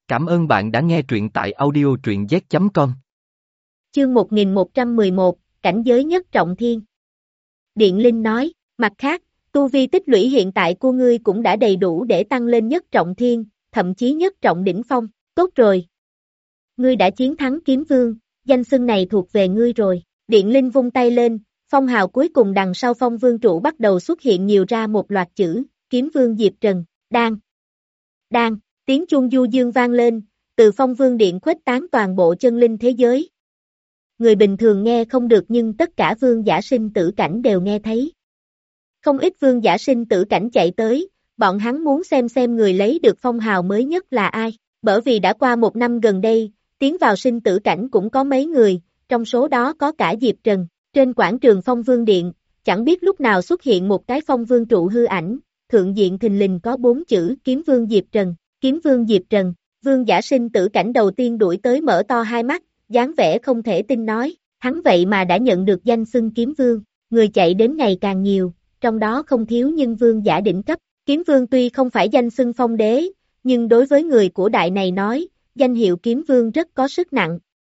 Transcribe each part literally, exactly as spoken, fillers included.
Cảm ơn bạn đã nghe truyện tại audio truyện z chấm com. Chương một nghìn một trăm mười một, cảnh giới nhất trọng thiên. Điện Linh nói, mặt khác, tu vi tích lũy hiện tại của ngươi cũng đã đầy đủ để tăng lên nhất trọng thiên, thậm chí nhất trọng đỉnh phong, tốt rồi. Ngươi đã chiến thắng Kiếm Vương, danh xưng này thuộc về ngươi rồi. Điện Linh vung tay lên, phong hào cuối cùng đằng sau phong vương trụ bắt đầu xuất hiện nhiều ra một loạt chữ, Kiếm Vương Diệp Trần, đang, đang, tiếng chuông du dương vang lên, từ phong vương điện khuếch tán toàn bộ chân linh thế giới. Người bình thường nghe không được nhưng tất cả vương giả sinh tử cảnh đều nghe thấy. Không ít vương giả sinh tử cảnh chạy tới, bọn hắn muốn xem xem người lấy được phong hào mới nhất là ai, bởi vì đã qua một năm gần đây, tiến vào sinh tử cảnh cũng có mấy người, trong số đó có cả Diệp Trần. Trên quảng trường phong vương điện, chẳng biết lúc nào xuất hiện một cái phong vương trụ hư ảnh, thượng diện thình lình có bốn chữ Kiếm Vương Diệp Trần, Kiếm Vương Diệp Trần, vương giả sinh tử cảnh đầu tiên đuổi tới mở to hai mắt, dáng vẻ không thể tin nói, hắn vậy mà đã nhận được danh xưng Kiếm Vương, người chạy đến ngày càng nhiều, trong đó không thiếu nhưng vương giả đỉnh cấp, Kiếm Vương tuy không phải danh xưng phong đế, nhưng đối với người của đại này nói, danh hiệu Kiếm Vương rất có sức nặng.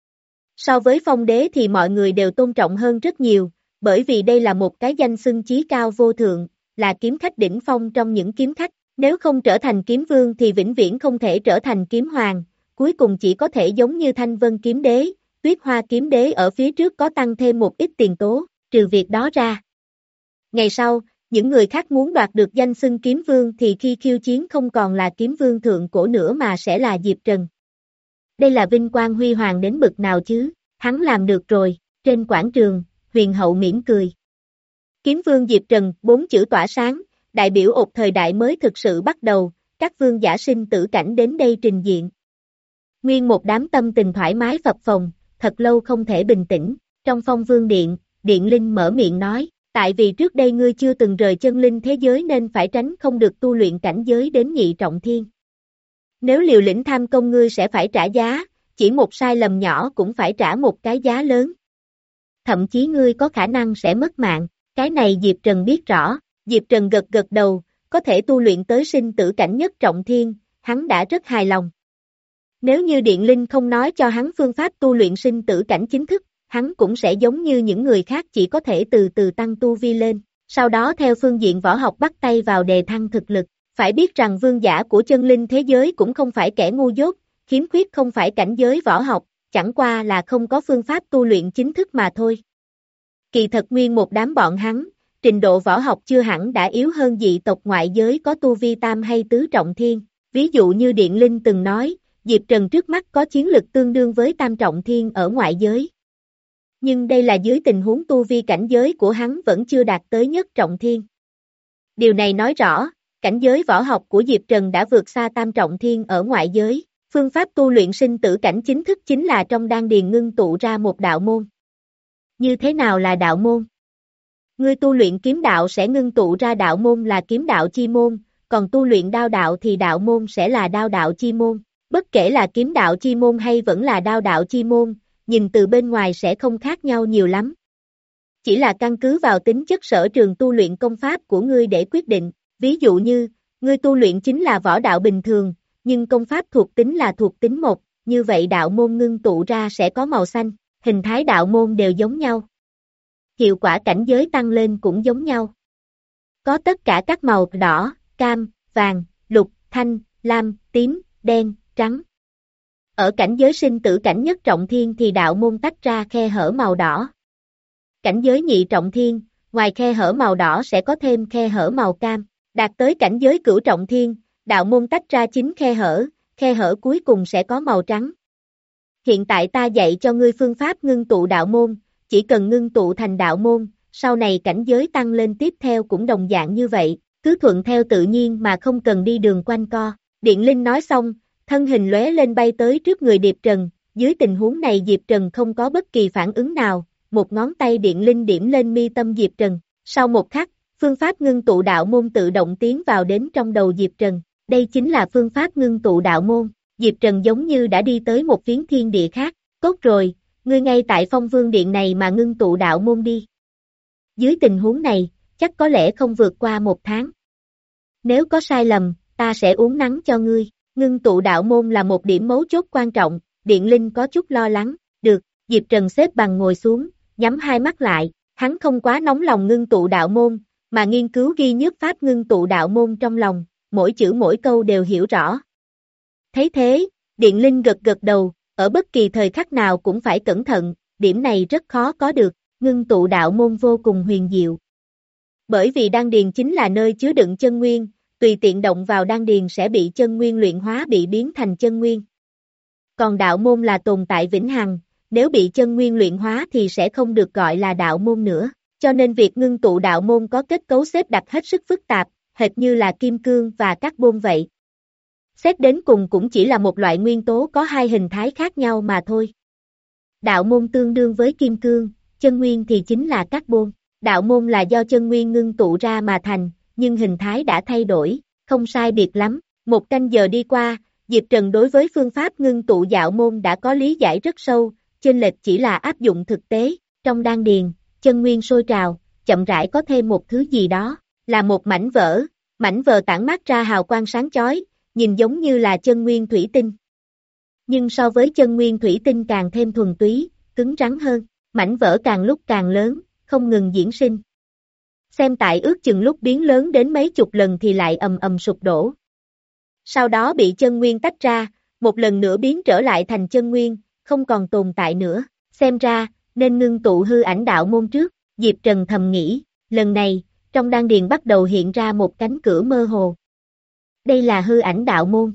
So với phong đế thì mọi người đều tôn trọng hơn rất nhiều, bởi vì đây là một cái danh xưng chí cao vô thượng, là kiếm khách đỉnh phong trong những kiếm khách, nếu không trở thành kiếm vương thì vĩnh viễn không thể trở thành kiếm hoàng, cuối cùng chỉ có thể giống như Thanh Vân kiếm đế, Tuyết Hoa kiếm đế ở phía trước có tăng thêm một ít tiền tố, trừ việc đó ra. Ngày sau, những người khác muốn đoạt được danh xưng kiếm vương thì khi khiêu chiến không còn là kiếm vương thượng cổ nữa mà sẽ là Diệp Trần. Đây là vinh quang huy hoàng đến bực nào chứ, hắn làm được rồi, trên quảng trường, huyền hậu mỉm cười. Kiếm Vương Diệp Trần, bốn chữ tỏa sáng, đại biểu một thời đại mới thực sự bắt đầu, các vương giả sinh tử cảnh đến đây trình diện. Nguyên một đám tâm tình thoải mái phập phồng, thật lâu không thể bình tĩnh, trong phong vương điện, Điện Linh mở miệng nói, tại vì trước đây ngươi chưa từng rời chân linh thế giới nên phải tránh không được tu luyện cảnh giới đến nhị trọng thiên. Nếu liều lĩnh tham công ngươi sẽ phải trả giá, chỉ một sai lầm nhỏ cũng phải trả một cái giá lớn. Thậm chí ngươi có khả năng sẽ mất mạng, cái này Diệp Trần biết rõ, Diệp Trần gật gật đầu, có thể tu luyện tới sinh tử cảnh nhất trọng thiên, hắn đã rất hài lòng. Nếu như Điện Linh không nói cho hắn phương pháp tu luyện sinh tử cảnh chính thức, hắn cũng sẽ giống như những người khác chỉ có thể từ từ tăng tu vi lên, sau đó theo phương diện võ học bắt tay vào đề thăng thực lực. Phải biết rằng vương giả của chân linh thế giới cũng không phải kẻ ngu dốt, khiếm khuyết không phải cảnh giới võ học, chẳng qua là không có phương pháp tu luyện chính thức mà thôi. Kỳ thật nguyên một đám bọn hắn, trình độ võ học chưa hẳn đã yếu hơn dị tộc ngoại giới có tu vi tam hay tứ trọng thiên. Ví dụ như Điện Linh từng nói, Diệp Trần trước mắt có chiến lực tương đương với tam trọng thiên ở ngoại giới. Nhưng đây là dưới tình huống tu vi cảnh giới của hắn vẫn chưa đạt tới nhất trọng thiên. Điều này nói rõ, cảnh giới võ học của Diệp Trần đã vượt xa tam trọng thiên ở ngoại giới, phương pháp tu luyện sinh tử cảnh chính thức chính là trong đan điền ngưng tụ ra một đạo môn. Như thế nào là đạo môn? Ngươi tu luyện kiếm đạo sẽ ngưng tụ ra đạo môn là kiếm đạo chi môn, còn tu luyện đao đạo thì đạo môn sẽ là đao đạo chi môn, bất kể là kiếm đạo chi môn hay vẫn là đao đạo chi môn, nhìn từ bên ngoài sẽ không khác nhau nhiều lắm. Chỉ là căn cứ vào tính chất sở trường tu luyện công pháp của ngươi để quyết định. Ví dụ như, ngươi tu luyện chính là võ đạo bình thường, nhưng công pháp thuộc tính là thuộc tính một, như vậy đạo môn ngưng tụ ra sẽ có màu xanh, hình thái đạo môn đều giống nhau. Hiệu quả cảnh giới tăng lên cũng giống nhau. Có tất cả các màu đỏ, cam, vàng, lục, thanh, lam, tím, đen, trắng. Ở cảnh giới sinh tử cảnh nhất trọng thiên thì đạo môn tách ra khe hở màu đỏ. Cảnh giới nhị trọng thiên, ngoài khe hở màu đỏ sẽ có thêm khe hở màu cam. Đạt tới cảnh giới cửu trọng thiên, đạo môn tách ra chín khe hở, khe hở cuối cùng sẽ có màu trắng. Hiện tại ta dạy cho ngươi phương pháp ngưng tụ đạo môn, chỉ cần ngưng tụ thành đạo môn, sau này cảnh giới tăng lên tiếp theo cũng đồng dạng như vậy, cứ thuận theo tự nhiên mà không cần đi đường quanh co. Điện Linh nói xong, thân hình lóe lên bay tới trước người Diệp Trần, dưới tình huống này Diệp Trần không có bất kỳ phản ứng nào, một ngón tay Điện Linh điểm lên mi tâm Diệp Trần, sau một khắc, phương pháp ngưng tụ đạo môn tự động tiến vào đến trong đầu Diệp Trần, đây chính là phương pháp ngưng tụ đạo môn, Diệp Trần giống như đã đi tới một phiến thiên địa khác, tốt rồi, ngươi ngay tại phong vương điện này mà ngưng tụ đạo môn đi. Dưới tình huống này, chắc có lẽ không vượt qua một tháng. Nếu có sai lầm, ta sẽ uốn nắn cho ngươi, Ngưng tụ đạo môn là một điểm mấu chốt quan trọng, Điện Linh có chút lo lắng, được, Diệp Trần xếp bằng ngồi xuống, nhắm hai mắt lại, hắn không quá nóng lòng ngưng tụ đạo môn, mà nghiên cứu ghi nhớ pháp ngưng tụ đạo môn trong lòng, mỗi chữ mỗi câu đều hiểu rõ. Thấy thế, Điện Linh gật gật đầu, ở bất kỳ thời khắc nào cũng phải cẩn thận, điểm này rất khó có được, ngưng tụ đạo môn vô cùng huyền diệu. Bởi vì đan điền chính là nơi chứa đựng chân nguyên, tùy tiện động vào đan điền sẽ bị chân nguyên luyện hóa bị biến thành chân nguyên. Còn đạo môn là tồn tại vĩnh hằng, nếu bị chân nguyên luyện hóa thì sẽ không được gọi là đạo môn nữa, cho nên việc ngưng tụ đạo môn có kết cấu xếp đặt hết sức phức tạp, hệt như là kim cương và carbon vậy. Xét đến cùng cũng chỉ là một loại nguyên tố có hai hình thái khác nhau mà thôi. Đạo môn tương đương với kim cương, chân nguyên thì chính là carbon. Đạo môn là do chân nguyên ngưng tụ ra mà thành, nhưng hình thái đã thay đổi, không sai biệt lắm. Một canh giờ đi qua, Diệp Trần đối với phương pháp ngưng tụ đạo môn đã có lý giải rất sâu, chênh lệch chỉ là áp dụng thực tế. Trong đan điền, chân nguyên sôi trào, chậm rãi có thêm một thứ gì đó, là một mảnh vỡ, mảnh vỡ tản mát ra hào quang sáng chói, nhìn giống như là chân nguyên thủy tinh. Nhưng so với chân nguyên thủy tinh càng thêm thuần túy, cứng rắn hơn, mảnh vỡ càng lúc càng lớn, không ngừng diễn sinh. Xem tại ước chừng lúc biến lớn đến mấy chục lần thì lại ầm ầm sụp đổ. Sau đó bị chân nguyên tách ra, một lần nữa biến trở lại thành chân nguyên, không còn tồn tại nữa. Xem ra, nên ngưng tụ hư ảnh đạo môn trước, Diệp Trần thầm nghĩ, lần này, trong đan điền bắt đầu hiện ra một cánh cửa mơ hồ. Đây là hư ảnh đạo môn.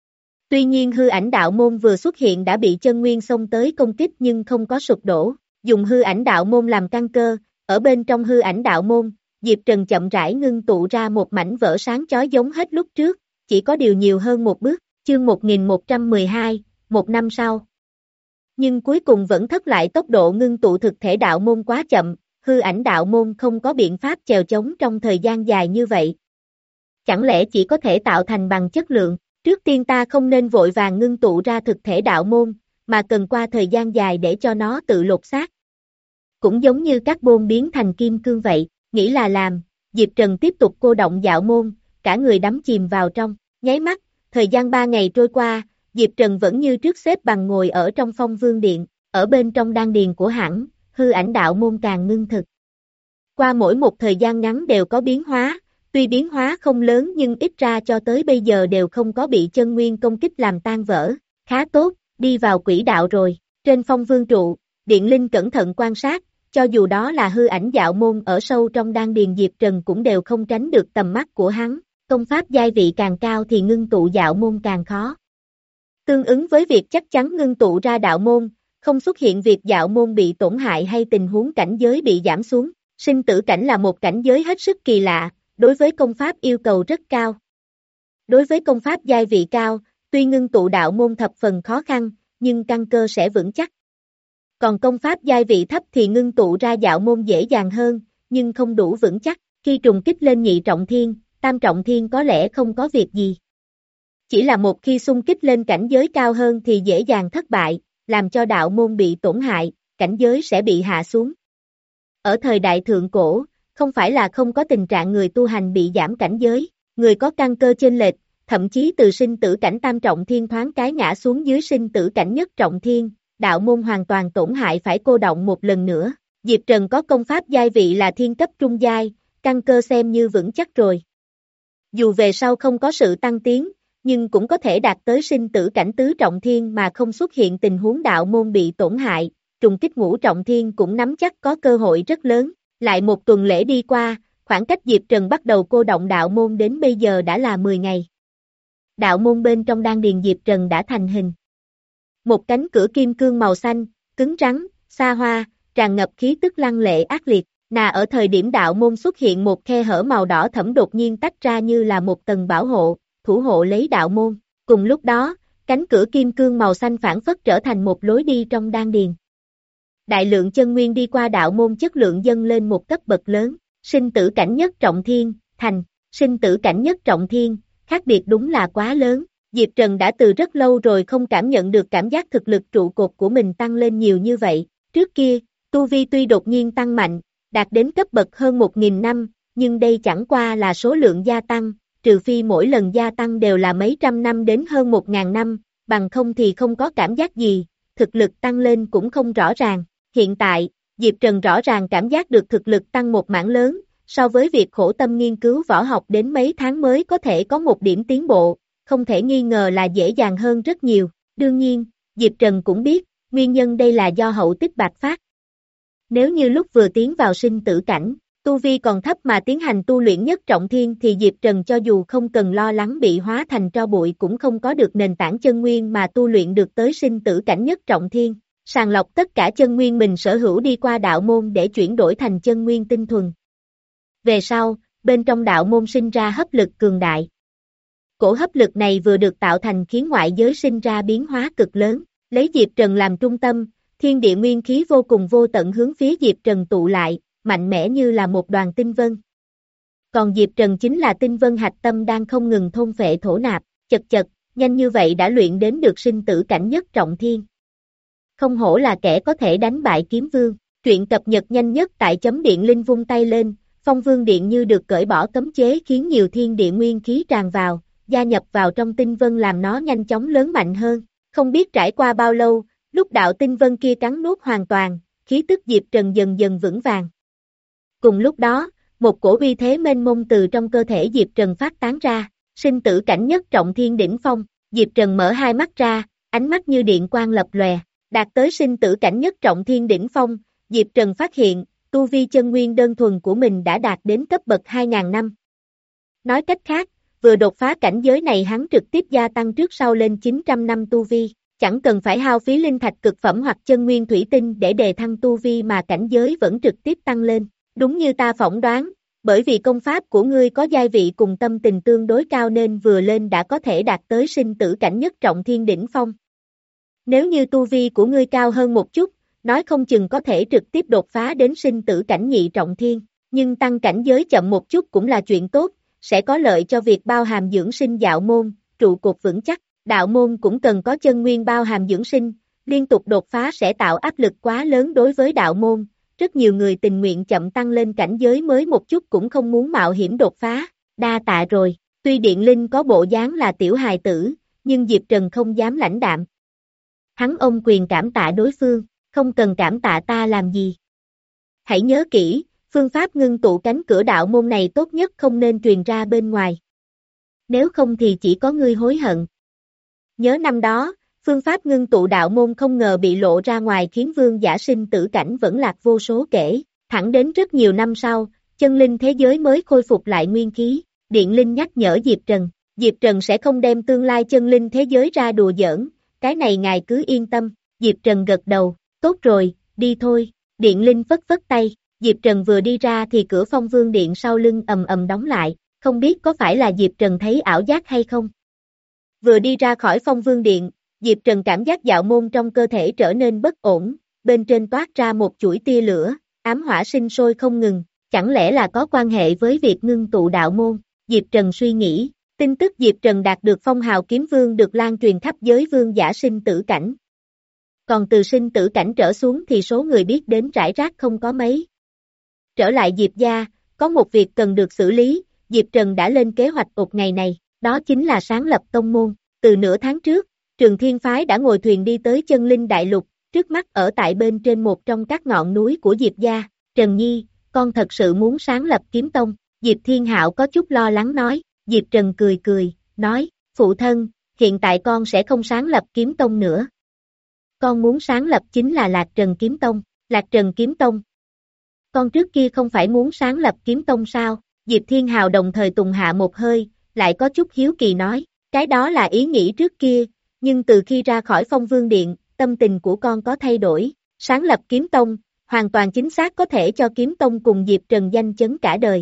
Tuy nhiên hư ảnh đạo môn vừa xuất hiện đã bị chân nguyên xông tới công kích nhưng không có sụp đổ. Dùng hư ảnh đạo môn làm căn cơ, ở bên trong hư ảnh đạo môn, Diệp Trần chậm rãi ngưng tụ ra một mảnh vỡ sáng chói giống hết lúc trước, chỉ có điều nhiều hơn một bước, chương một nghìn một trăm mười hai, một năm sau. Nhưng cuối cùng vẫn thất lại tốc độ ngưng tụ thực thể đạo môn quá chậm, hư ảnh đạo môn không có biện pháp chèo chống trong thời gian dài như vậy. Chẳng lẽ chỉ có thể tạo thành bằng chất lượng, trước tiên ta không nên vội vàng ngưng tụ ra thực thể đạo môn, mà cần qua thời gian dài để cho nó tự lột xác. Cũng giống như carbon biến thành kim cương vậy, nghĩ là làm, Diệp Trần tiếp tục cô động đạo môn, cả người đắm chìm vào trong, nháy mắt, thời gian ba ngày trôi qua, Diệp Trần vẫn như trước xếp bằng ngồi ở trong Phong Vương Điện, ở bên trong đan điền của hẳn, hư ảnh đạo môn càng ngưng thực. Qua mỗi một thời gian ngắn đều có biến hóa, tuy biến hóa không lớn nhưng ít ra cho tới bây giờ đều không có bị chân nguyên công kích làm tan vỡ, khá tốt, đi vào quỹ đạo rồi, trên Phong Vương trụ, Điện Linh cẩn thận quan sát, cho dù đó là hư ảnh đạo môn ở sâu trong đan điền Diệp Trần cũng đều không tránh được tầm mắt của hắn, công pháp giai vị càng cao thì ngưng tụ đạo môn càng khó. Tương ứng với việc chắc chắn ngưng tụ ra đạo môn, không xuất hiện việc đạo môn bị tổn hại hay tình huống cảnh giới bị giảm xuống, sinh tử cảnh là một cảnh giới hết sức kỳ lạ, đối với công pháp yêu cầu rất cao. Đối với công pháp giai vị cao, tuy ngưng tụ đạo môn thập phần khó khăn, nhưng căn cơ sẽ vững chắc. Còn công pháp giai vị thấp thì ngưng tụ ra đạo môn dễ dàng hơn, nhưng không đủ vững chắc, khi trùng kích lên nhị trọng thiên, tam trọng thiên có lẽ không có việc gì. Chỉ là một khi xung kích lên cảnh giới cao hơn thì dễ dàng thất bại, làm cho đạo môn bị tổn hại, cảnh giới sẽ bị hạ xuống. Ở thời đại thượng cổ, không phải là không có tình trạng người tu hành bị giảm cảnh giới, người có căn cơ chênh lệch, thậm chí từ sinh tử cảnh tam trọng thiên thoáng cái ngã xuống dưới sinh tử cảnh nhất trọng thiên, đạo môn hoàn toàn tổn hại phải cô động một lần nữa. Diệp Trần có công pháp giai vị là thiên cấp trung giai, căn cơ xem như vững chắc rồi. Dù về sau không có sự tăng tiến, nhưng cũng có thể đạt tới sinh tử cảnh tứ trọng thiên mà không xuất hiện tình huống đạo môn bị tổn hại, trùng kích ngũ trọng thiên cũng nắm chắc có cơ hội rất lớn. Lại một tuần lễ đi qua, khoảng cách Diệp Trần bắt đầu cô động đạo môn đến bây giờ đã là mười ngày. Đạo môn bên trong đan điền Diệp Trần đã thành hình. Một cánh cửa kim cương màu xanh, cứng rắn, xa hoa, tràn ngập khí tức lăng lệ ác liệt, nà ở thời điểm đạo môn xuất hiện một khe hở màu đỏ thẫm đột nhiên tách ra như là một tầng bảo hộ, thủ hộ lấy đạo môn. Cùng lúc đó, cánh cửa kim cương màu xanh phản phất trở thành một lối đi trong đan điền. Đại lượng chân nguyên đi qua đạo môn chất lượng dâng lên một cấp bậc lớn, sinh tử cảnh nhất trọng thiên, thành, sinh tử cảnh nhất trọng thiên, khác biệt đúng là quá lớn. Diệp Trần đã từ rất lâu rồi không cảm nhận được cảm giác thực lực trụ cột của mình tăng lên nhiều như vậy. Trước kia, tu vi tuy đột nhiên tăng mạnh, đạt đến cấp bậc hơn một nghìn năm, nhưng đây chẳng qua là số lượng gia tăng, trừ phi mỗi lần gia tăng đều là mấy trăm năm đến hơn một ngàn năm, bằng không thì không có cảm giác gì, thực lực tăng lên cũng không rõ ràng. Hiện tại, Diệp Trần rõ ràng cảm giác được thực lực tăng một mảng lớn, so với việc khổ tâm nghiên cứu võ học đến mấy tháng mới có thể có một điểm tiến bộ, không thể nghi ngờ là dễ dàng hơn rất nhiều. Đương nhiên, Diệp Trần cũng biết, nguyên nhân đây là do hậu tích bạc phát. Nếu như lúc vừa tiến vào sinh tử cảnh, tu vi còn thấp mà tiến hành tu luyện nhất trọng thiên thì Diệp Trần cho dù không cần lo lắng bị hóa thành tro bụi cũng không có được nền tảng chân nguyên mà tu luyện được tới sinh tử cảnh nhất trọng thiên, sàng lọc tất cả chân nguyên mình sở hữu đi qua đạo môn để chuyển đổi thành chân nguyên tinh thuần. Về sau, bên trong đạo môn sinh ra hấp lực cường đại. Cổ hấp lực này vừa được tạo thành khiến ngoại giới sinh ra biến hóa cực lớn, lấy Diệp Trần làm trung tâm, thiên địa nguyên khí vô cùng vô tận hướng phía Diệp Trần tụ lại, mạnh mẽ như là một đoàn tinh vân. Còn Diệp Trần chính là tinh vân hạch tâm đang không ngừng thôn phệ thổ nạp, chật chật, nhanh như vậy đã luyện đến được sinh tử cảnh nhất trọng thiên. Không hổ là kẻ có thể đánh bại kiếm vương, truyện cập nhật nhanh nhất tại chấm điện linh vung tay lên, phong vương điện như được cởi bỏ cấm chế khiến nhiều thiên địa nguyên khí tràn vào, gia nhập vào trong tinh vân làm nó nhanh chóng lớn mạnh hơn, không biết trải qua bao lâu, lúc đạo tinh vân kia cắn nuốt hoàn toàn, khí tức Diệp Trần dần dần vững vàng. Cùng lúc đó, một cổ uy thế mênh mông từ trong cơ thể Diệp Trần phát tán ra, sinh tử cảnh nhất trọng thiên đỉnh phong, Diệp Trần mở hai mắt ra, ánh mắt như điện quang lập lòe, đạt tới sinh tử cảnh nhất trọng thiên đỉnh phong, Diệp Trần phát hiện, tu vi chân nguyên đơn thuần của mình đã đạt đến cấp bậc hai ngàn năm. Nói cách khác, vừa đột phá cảnh giới này hắn trực tiếp gia tăng trước sau lên chín trăm năm tu vi, chẳng cần phải hao phí linh thạch cực phẩm hoặc chân nguyên thủy tinh để đề thăng tu vi mà cảnh giới vẫn trực tiếp tăng lên. Đúng như ta phỏng đoán, bởi vì công pháp của ngươi có giai vị cùng tâm tình tương đối cao nên vừa lên đã có thể đạt tới sinh tử cảnh nhất trọng thiên đỉnh phong. Nếu như tu vi của ngươi cao hơn một chút, nói không chừng có thể trực tiếp đột phá đến sinh tử cảnh nhị trọng thiên, nhưng tăng cảnh giới chậm một chút cũng là chuyện tốt, sẽ có lợi cho việc bao hàm dưỡng sinh đạo môn, trụ cột vững chắc, đạo môn cũng cần có chân nguyên bao hàm dưỡng sinh, liên tục đột phá sẽ tạo áp lực quá lớn đối với đạo môn, rất nhiều người tình nguyện chậm tăng lên cảnh giới mới một chút cũng không muốn mạo hiểm đột phá, đa tạ rồi, tuy Điện Linh có bộ dáng là tiểu hài tử, nhưng Diệp Trần không dám lãnh đạm. Hắn ôm quyền cảm tạ đối phương, không cần cảm tạ ta làm gì. Hãy nhớ kỹ, phương pháp ngưng tụ cánh cửa đạo môn này tốt nhất không nên truyền ra bên ngoài. Nếu không thì chỉ có ngươi hối hận. Nhớ năm đó, phương pháp ngưng tụ đạo môn không ngờ bị lộ ra ngoài khiến vương giả sinh tử cảnh vẫn lạc vô số kể, thẳng đến rất nhiều năm sau, chân linh thế giới mới khôi phục lại nguyên khí, Điện Linh nhắc nhở Diệp Trần, Diệp Trần sẽ không đem tương lai chân linh thế giới ra đùa giỡn, cái này ngài cứ yên tâm, Diệp Trần gật đầu, tốt rồi, đi thôi, Điện Linh phất phất tay, Diệp Trần vừa đi ra thì cửa phong vương điện sau lưng ầm ầm đóng lại, không biết có phải là Diệp Trần thấy ảo giác hay không. Vừa đi ra khỏi phong vương điện, Diệp Trần cảm giác đạo môn trong cơ thể trở nên bất ổn, bên trên toát ra một chuỗi tia lửa, ám hỏa sinh sôi không ngừng, chẳng lẽ là có quan hệ với việc ngưng tụ đạo môn, Diệp Trần suy nghĩ, tin tức Diệp Trần đạt được phong hào kiếm vương được lan truyền khắp giới vương giả sinh tử cảnh. Còn từ sinh tử cảnh trở xuống thì số người biết đến rải rác không có mấy. Trở lại Diệp gia, có một việc cần được xử lý, Diệp Trần đã lên kế hoạch một ngày này, đó chính là sáng lập tông môn, từ nửa tháng trước. Trường Thiên Phái đã ngồi thuyền đi tới chân linh đại lục, trước mắt ở tại bên trên một trong các ngọn núi của Diệp gia, Trần Nhi, con thật sự muốn sáng lập kiếm tông, Diệp Thiên Hạo có chút lo lắng nói, Diệp Trần cười cười, nói, phụ thân, hiện tại con sẽ không sáng lập kiếm tông nữa. Con muốn sáng lập chính là Lạc Trần Kiếm Tông, Lạc Trần Kiếm Tông. Con trước kia không phải muốn sáng lập kiếm tông sao, Diệp Thiên Hạo đồng thời tùng hạ một hơi, lại có chút hiếu kỳ nói, cái đó là ý nghĩ trước kia. Nhưng từ khi ra khỏi phong vương điện, tâm tình của con có thay đổi, sáng lập kiếm tông, hoàn toàn chính xác có thể cho kiếm tông cùng Diệp Trần danh chấn cả đời.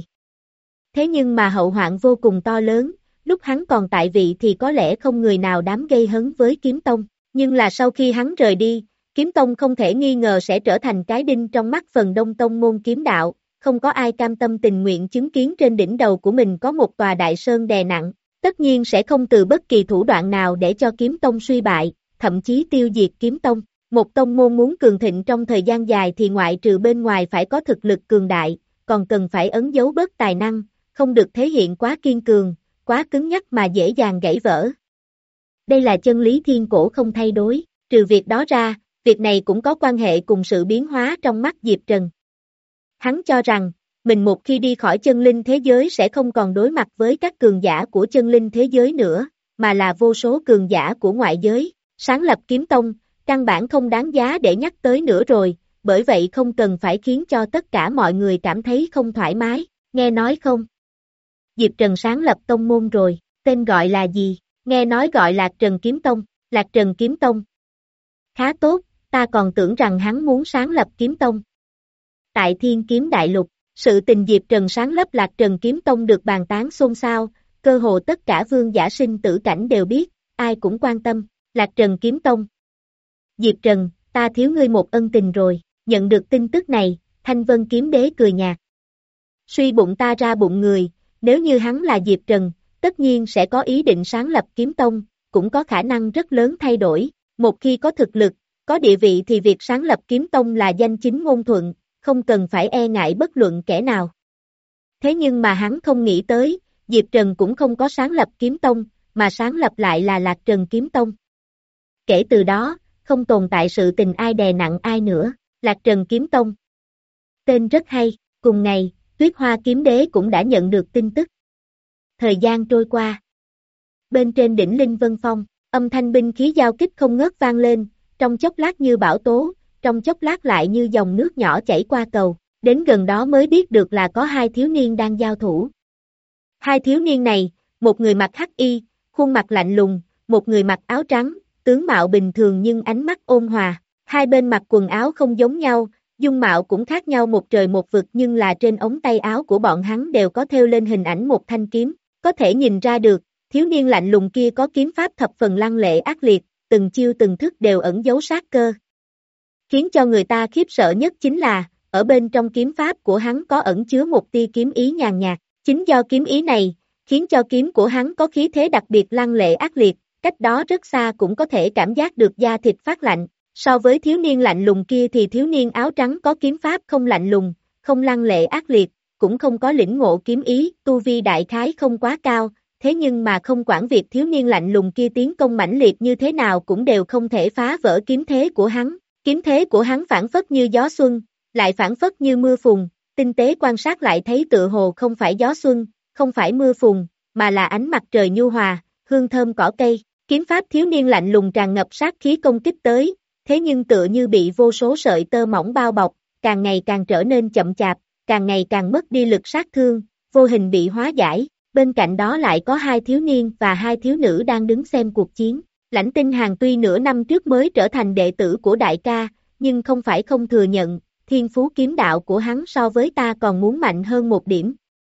Thế nhưng mà hậu hoạn vô cùng to lớn, lúc hắn còn tại vị thì có lẽ không người nào dám gây hấn với kiếm tông, nhưng là sau khi hắn rời đi, kiếm tông không thể nghi ngờ sẽ trở thành cái đinh trong mắt phần đông tông môn kiếm đạo, không có ai cam tâm tình nguyện chứng kiến trên đỉnh đầu của mình có một tòa đại sơn đè nặng. Tất nhiên sẽ không từ bất kỳ thủ đoạn nào để cho kiếm tông suy bại, thậm chí tiêu diệt kiếm tông. Một tông môn muốn cường thịnh trong thời gian dài thì ngoại trừ bên ngoài phải có thực lực cường đại, còn cần phải ẩn giấu bớt tài năng, không được thể hiện quá kiên cường, quá cứng nhắc mà dễ dàng gãy vỡ. Đây là chân lý thiên cổ không thay đổi, trừ việc đó ra, việc này cũng có quan hệ cùng sự biến hóa trong mắt Diệp Trần. Hắn cho rằng, mình một khi đi khỏi chân linh thế giới sẽ không còn đối mặt với các cường giả của chân linh thế giới nữa, mà là vô số cường giả của ngoại giới. Sáng lập kiếm tông, căn bản không đáng giá để nhắc tới nữa rồi, bởi vậy không cần phải khiến cho tất cả mọi người cảm thấy không thoải mái, nghe nói không? Diệp Trần sáng lập tông môn rồi, tên gọi là gì? Nghe nói gọi Lạc Trần Kiếm Tông, Lạc Trần Kiếm Tông. Khá tốt, ta còn tưởng rằng hắn muốn sáng lập kiếm tông. Tại Thiên Kiếm Đại Lục, sự tình Diệp Trần sáng lập Lạc Trần Kiếm Tông được bàn tán xôn xao, cơ hồ tất cả vương giả sinh tử cảnh đều biết, ai cũng quan tâm, Lạc Trần Kiếm Tông. Diệp Trần, ta thiếu ngươi một ân tình rồi, nhận được tin tức này, Thanh Vân Kiếm Đế cười nhạt. Suy bụng ta ra bụng người, nếu như hắn là Diệp Trần, tất nhiên sẽ có ý định sáng lập kiếm tông, cũng có khả năng rất lớn thay đổi, một khi có thực lực, có địa vị thì việc sáng lập kiếm tông là danh chính ngôn thuận, không cần phải e ngại bất luận kẻ nào. Thế nhưng mà hắn không nghĩ tới, Diệp Trần cũng không có sáng lập kiếm tông, mà sáng lập lại là Lạc Trần Kiếm Tông. Kể từ đó, không tồn tại sự tình ai đè nặng ai nữa, Lạc Trần Kiếm Tông. Tên rất hay, cùng ngày, Tuyết Hoa Kiếm Đế cũng đã nhận được tin tức. Thời gian trôi qua. Bên trên đỉnh Linh Vân Phong, âm thanh binh khí giao kích không ngớt vang lên, trong chốc lát như bão tố, trong chốc lát lại như dòng nước nhỏ chảy qua cầu, đến gần đó mới biết được là có hai thiếu niên đang giao thủ. Hai thiếu niên này, một người mặc hắc y, khuôn mặt lạnh lùng, một người mặc áo trắng, tướng mạo bình thường nhưng ánh mắt ôn hòa, hai bên mặc quần áo không giống nhau, dung mạo cũng khác nhau một trời một vực nhưng là trên ống tay áo của bọn hắn đều có thêu lên hình ảnh một thanh kiếm, có thể nhìn ra được, thiếu niên lạnh lùng kia có kiếm pháp thập phần lăng lệ ác liệt, từng chiêu từng thức đều ẩn giấu sát cơ. Khiến cho người ta khiếp sợ nhất chính là, ở bên trong kiếm pháp của hắn có ẩn chứa một tia kiếm ý nhàn nhạt, chính do kiếm ý này, khiến cho kiếm của hắn có khí thế đặc biệt lăng lệ ác liệt, cách đó rất xa cũng có thể cảm giác được da thịt phát lạnh. So với thiếu niên lạnh lùng kia thì thiếu niên áo trắng có kiếm pháp không lạnh lùng, không lăng lệ ác liệt, cũng không có lĩnh ngộ kiếm ý, tu vi đại khái không quá cao, thế nhưng mà không quản việc thiếu niên lạnh lùng kia tiến công mãnh liệt như thế nào cũng đều không thể phá vỡ kiếm thế của hắn. Kiếm thế của hắn phản phất như gió xuân, lại phản phất như mưa phùn, tinh tế quan sát lại thấy tựa hồ không phải gió xuân, không phải mưa phùn, mà là ánh mặt trời nhu hòa, hương thơm cỏ cây. Kiếm pháp thiếu niên lạnh lùng tràn ngập sát khí công kích tới, thế nhưng tựa như bị vô số sợi tơ mỏng bao bọc, càng ngày càng trở nên chậm chạp, càng ngày càng mất đi lực sát thương, vô hình bị hóa giải. Bên cạnh đó lại có hai thiếu niên và hai thiếu nữ đang đứng xem cuộc chiến. Lãnh Tinh Hàn tuy nửa năm trước mới trở thành đệ tử của đại ca, nhưng không phải không thừa nhận, thiên phú kiếm đạo của hắn so với ta còn muốn mạnh hơn một điểm.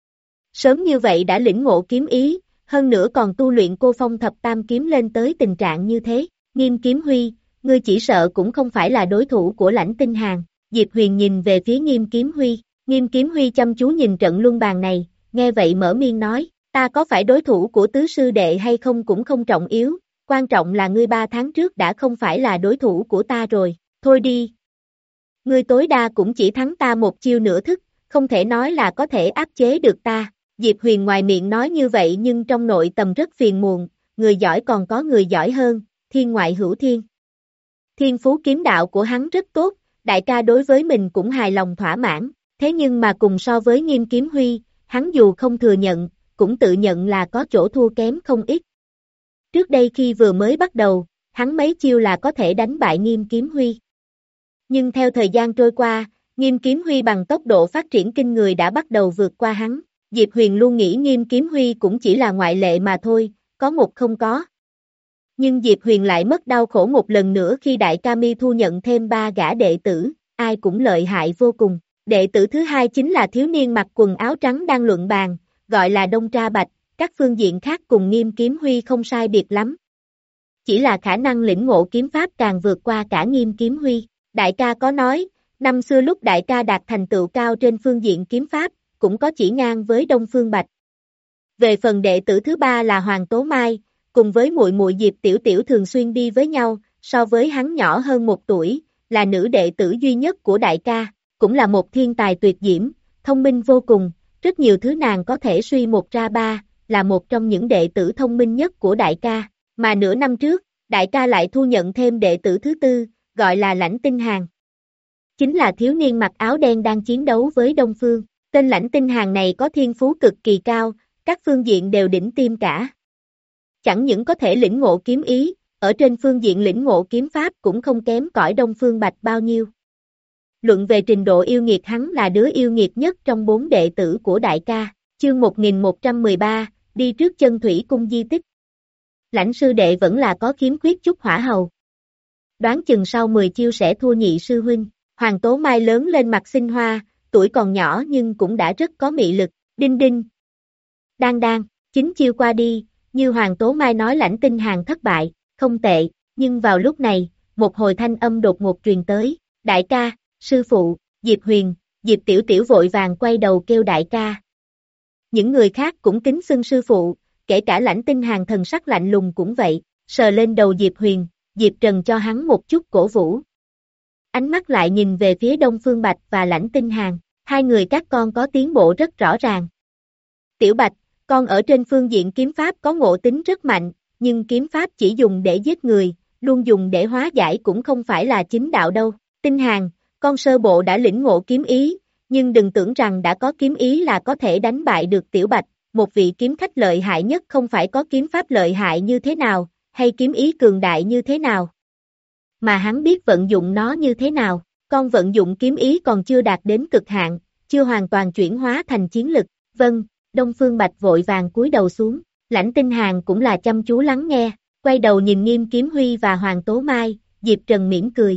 Sớm như vậy đã lĩnh ngộ kiếm ý, hơn nữa còn tu luyện cô phong thập tam kiếm lên tới tình trạng như thế. Nghiêm Kiếm Huy, ngươi chỉ sợ cũng không phải là đối thủ của Lãnh Tinh Hàn. Diệp Huyền nhìn về phía Nghiêm Kiếm Huy, Nghiêm Kiếm Huy chăm chú nhìn trận luân bàn này, nghe vậy mở miệng nói, ta có phải đối thủ của tứ sư đệ hay không cũng không trọng yếu, quan trọng là ngươi ba tháng trước đã không phải là đối thủ của ta rồi, thôi đi. Ngươi tối đa cũng chỉ thắng ta một chiêu nửa thức, không thể nói là có thể áp chế được ta. Diệp Huyền ngoài miệng nói như vậy nhưng trong nội tâm rất phiền muộn, người giỏi còn có người giỏi hơn, thiên ngoại hữu thiên. Thiên phú kiếm đạo của hắn rất tốt, đại ca đối với mình cũng hài lòng thỏa mãn, thế nhưng mà cùng so với Nghiêm Kiếm Huy, hắn dù không thừa nhận, cũng tự nhận là có chỗ thua kém không ít. Trước đây khi vừa mới bắt đầu, hắn mấy chiêu là có thể đánh bại Nghiêm Kiếm Huy. Nhưng theo thời gian trôi qua, Nghiêm Kiếm Huy bằng tốc độ phát triển kinh người đã bắt đầu vượt qua hắn. Diệp Huyền luôn nghĩ Nghiêm Kiếm Huy cũng chỉ là ngoại lệ mà thôi, có một không có. Nhưng Diệp Huyền lại mất đau khổ một lần nữa khi Đại ca Mi thu nhận thêm ba gã đệ tử, ai cũng lợi hại vô cùng. Đệ tử thứ hai chính là thiếu niên mặc quần áo trắng đang luận bàn, gọi là Đông Tra Bạch, các phương diện khác cùng Nghiêm Kiếm Huy không sai biệt lắm. Chỉ là khả năng lĩnh ngộ kiếm pháp càng vượt qua cả Nghiêm Kiếm Huy. Đại ca có nói, năm xưa lúc đại ca đạt thành tựu cao trên phương diện kiếm pháp, cũng có chỉ ngang với Đông Phương Bạch. Về phần đệ tử thứ ba là Hoàng Tố Mai, cùng với muội muội Diệp Tiểu Tiểu thường xuyên đi với nhau, so với hắn nhỏ hơn một tuổi, là nữ đệ tử duy nhất của đại ca, cũng là một thiên tài tuyệt diễm, thông minh vô cùng, rất nhiều thứ nàng có thể suy một ra ba, là một trong những đệ tử thông minh nhất của đại ca, mà nửa năm trước, đại ca lại thu nhận thêm đệ tử thứ tư, gọi là Lãnh Tinh Hàn. Chính là thiếu niên mặc áo đen đang chiến đấu với Đông Phương, tên Lãnh Tinh Hàn này có thiên phú cực kỳ cao, các phương diện đều đỉnh tiêm cả. Chẳng những có thể lĩnh ngộ kiếm ý, ở trên phương diện lĩnh ngộ kiếm pháp cũng không kém cỏi Đông Phương Bạch bao nhiêu. Luận về trình độ yêu nghiệt hắn là đứa yêu nghiệt nhất trong bốn đệ tử của đại ca, chương một nghìn một trăm mười ba, đi trước chân thủy cung di tích. Lãnh sư đệ vẫn là có khiếm khuyết chút hỏa hầu. Đoán chừng sau mười chiêu sẽ thua nhị sư huynh, Hoàng Tố Mai lớn lên mặt xinh hoa, tuổi còn nhỏ nhưng cũng đã rất có mị lực, đinh đinh. Đang đang, chín chiêu qua đi, như Hoàng Tố Mai nói Lãnh Tinh Hàn thất bại, không tệ, nhưng vào lúc này, một hồi thanh âm đột ngột truyền tới, đại ca, sư phụ, Diệp Huyền, Diệp Tiểu Tiểu vội vàng quay đầu kêu đại ca. Những người khác cũng kính xưng sư phụ, kể cả Lãnh Tinh Hàn thần sắc lạnh lùng cũng vậy, sờ lên đầu Diệp Huyền, Diệp Trần cho hắn một chút cổ vũ. Ánh mắt lại nhìn về phía Đông Phương Bạch và Lãnh Tinh Hàn, hai người các con có tiến bộ rất rõ ràng. Tiểu Bạch, con ở trên phương diện kiếm pháp có ngộ tính rất mạnh, nhưng kiếm pháp chỉ dùng để giết người, luôn dùng để hóa giải cũng không phải là chính đạo đâu. Tinh Hàn, con sơ bộ đã lĩnh ngộ kiếm ý, nhưng đừng tưởng rằng đã có kiếm ý là có thể đánh bại được Tiểu Bạch, một vị kiếm khách lợi hại nhất không phải có kiếm pháp lợi hại như thế nào, hay kiếm ý cường đại như thế nào, mà hắn biết vận dụng nó như thế nào, con vận dụng kiếm ý còn chưa đạt đến cực hạn, chưa hoàn toàn chuyển hóa thành chiến lực. Vâng, Đông Phương Bạch vội vàng cúi đầu xuống, Lãnh Tinh Hàn cũng là chăm chú lắng nghe, quay đầu nhìn Nghiêm Kiếm Huy và Hoàng Tố Mai, Diệp Trần mỉm cười.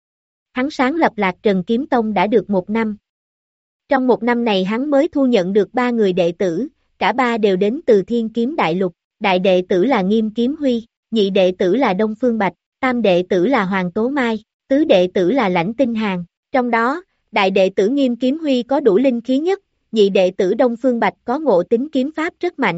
Hắn sáng lập Lạc Trần Kiếm Tông đã được một năm. Trong một năm này hắn mới thu nhận được ba người đệ tử, cả ba đều đến từ Thiên Kiếm Đại Lục, đại đệ tử là Nghiêm Kiếm Huy, nhị đệ tử là Đông Phương Bạch, tam đệ tử là Hoàng Tố Mai, tứ đệ tử là Lãnh Tinh Hàn, trong đó, đại đệ tử Nghiêm Kiếm Huy có đủ linh khí nhất, nhị đệ tử Đông Phương Bạch có ngộ tính kiếm pháp rất mạnh.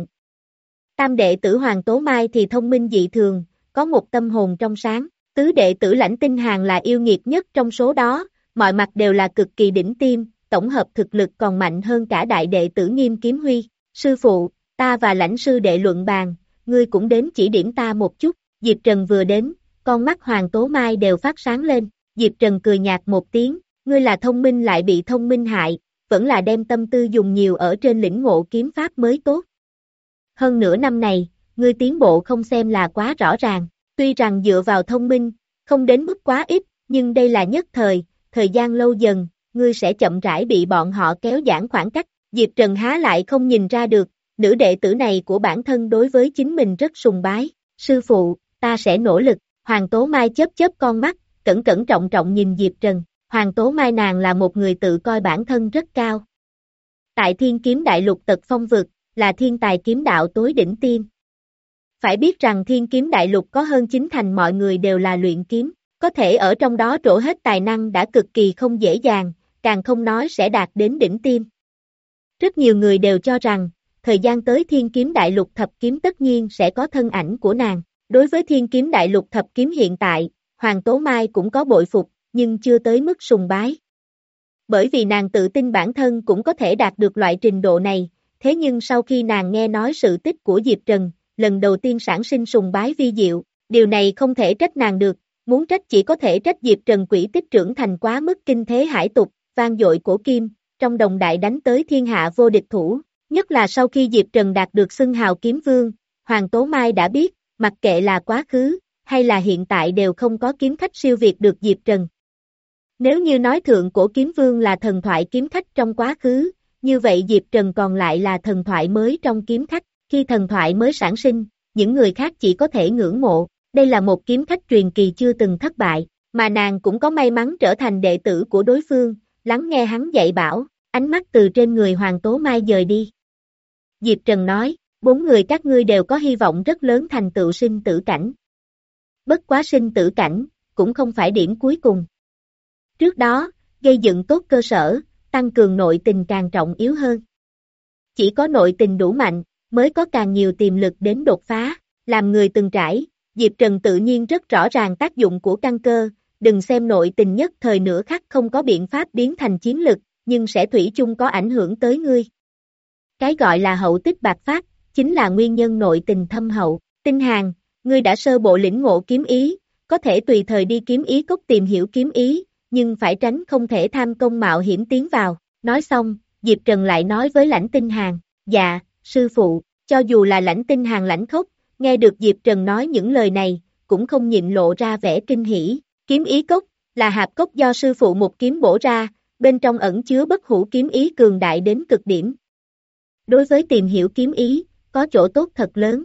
Tam đệ tử Hoàng Tố Mai thì thông minh dị thường, có một tâm hồn trong sáng, tứ đệ tử Lãnh Tinh Hàn là yêu nghiệt nhất trong số đó, mọi mặt đều là cực kỳ đỉnh tiêm, tổng hợp thực lực còn mạnh hơn cả đại đệ tử Nghiêm Kiếm Huy. Sư phụ, ta và Lãnh sư đệ luận bàn, ngươi cũng đến chỉ điểm ta một chút. Diệp Trần vừa đến, con mắt Hoàng Tố Mai đều phát sáng lên, Diệp Trần cười nhạt một tiếng, ngươi là thông minh lại bị thông minh hại, vẫn là đem tâm tư dùng nhiều ở trên lĩnh ngộ kiếm pháp mới tốt. Hơn nửa năm này, ngươi tiến bộ không xem là quá rõ ràng, tuy rằng dựa vào thông minh, không đến mức quá ít, nhưng đây là nhất thời, thời gian lâu dần, ngươi sẽ chậm rãi bị bọn họ kéo giãn khoảng cách. Diệp Trần há lại không nhìn ra được, nữ đệ tử này của bản thân đối với chính mình rất sùng bái, sư phụ, ta sẽ nỗ lực. Hoàng Tố Mai chớp chớp con mắt, cẩn cẩn trọng trọng nhìn Diệp Trần, Hoàng Tố Mai nàng là một người tự coi bản thân rất cao. Tại Thiên Kiếm Đại Lục tật phong vực, là thiên tài kiếm đạo tối đỉnh tiêm. Phải biết rằng Thiên Kiếm Đại Lục có hơn chín thành mọi người đều là luyện kiếm, có thể ở trong đó trổ hết tài năng đã cực kỳ không dễ dàng, càng không nói sẽ đạt đến đỉnh tiêm. Rất nhiều người đều cho rằng, thời gian tới Thiên Kiếm Đại Lục thập kiếm tất nhiên sẽ có thân ảnh của nàng. Đối với Thiên Kiếm Đại Lục thập kiếm hiện tại, Hoàng Tố Mai cũng có bội phục, nhưng chưa tới mức sùng bái. Bởi vì nàng tự tin bản thân cũng có thể đạt được loại trình độ này, thế nhưng sau khi nàng nghe nói sự tích của Diệp Trần, lần đầu tiên sản sinh sùng bái vi diệu, điều này không thể trách nàng được, muốn trách chỉ có thể trách Diệp Trần quỷ tích trưởng thành quá mức kinh thế hải tục, vang dội cổ kim, trong đồng đại đánh tới thiên hạ vô địch thủ, nhất là sau khi Diệp Trần đạt được xưng hào kiếm vương, Hoàng Tố Mai đã biết, mặc kệ là quá khứ, hay là hiện tại đều không có kiếm khách siêu việt được Diệp Trần. Nếu như nói thượng cổ kiếm vương là thần thoại kiếm khách trong quá khứ, như vậy Diệp Trần còn lại là thần thoại mới trong kiếm khách, khi thần thoại mới sản sinh, những người khác chỉ có thể ngưỡng mộ, đây là một kiếm khách truyền kỳ chưa từng thất bại, mà nàng cũng có may mắn trở thành đệ tử của đối phương, lắng nghe hắn dạy bảo, ánh mắt từ trên người Hoàng Tố Mai dời đi. Diệp Trần nói, bốn người các ngươi đều có hy vọng rất lớn thành tựu sinh tử cảnh. Bất quá sinh tử cảnh, cũng không phải điểm cuối cùng. Trước đó, gây dựng tốt cơ sở, tăng cường nội tình càng trọng yếu hơn. Chỉ có nội tình đủ mạnh, mới có càng nhiều tiềm lực đến đột phá, làm người từng trải, Diệp Trần tự nhiên rất rõ ràng tác dụng của căn cơ, đừng xem nội tình nhất thời nửa khắc không có biện pháp biến thành chiến lực, nhưng sẽ thủy chung có ảnh hưởng tới ngươi. Cái gọi là hậu tích bạc phát, chính là nguyên nhân nội tình thâm hậu. Tinh Hàn, ngươi đã sơ bộ lĩnh ngộ kiếm ý, có thể tùy thời đi kiếm ý cốc tìm hiểu kiếm ý, nhưng phải tránh không thể tham công mạo hiểm tiến vào. Nói xong, Diệp Trần lại nói với Lãnh Tinh Hàn, dạ, sư phụ, cho dù là Lãnh Tinh Hàn lãnh khốc, nghe được Diệp Trần nói những lời này, cũng không nhịn lộ ra vẻ kinh hỉ. Kiếm ý cốc, là hạp cốc do sư phụ một kiếm bổ ra, bên trong ẩn chứa bất hủ kiếm ý cường đại đến cực điểm. Đối với tìm hiểu kiếm ý, có chỗ tốt thật lớn.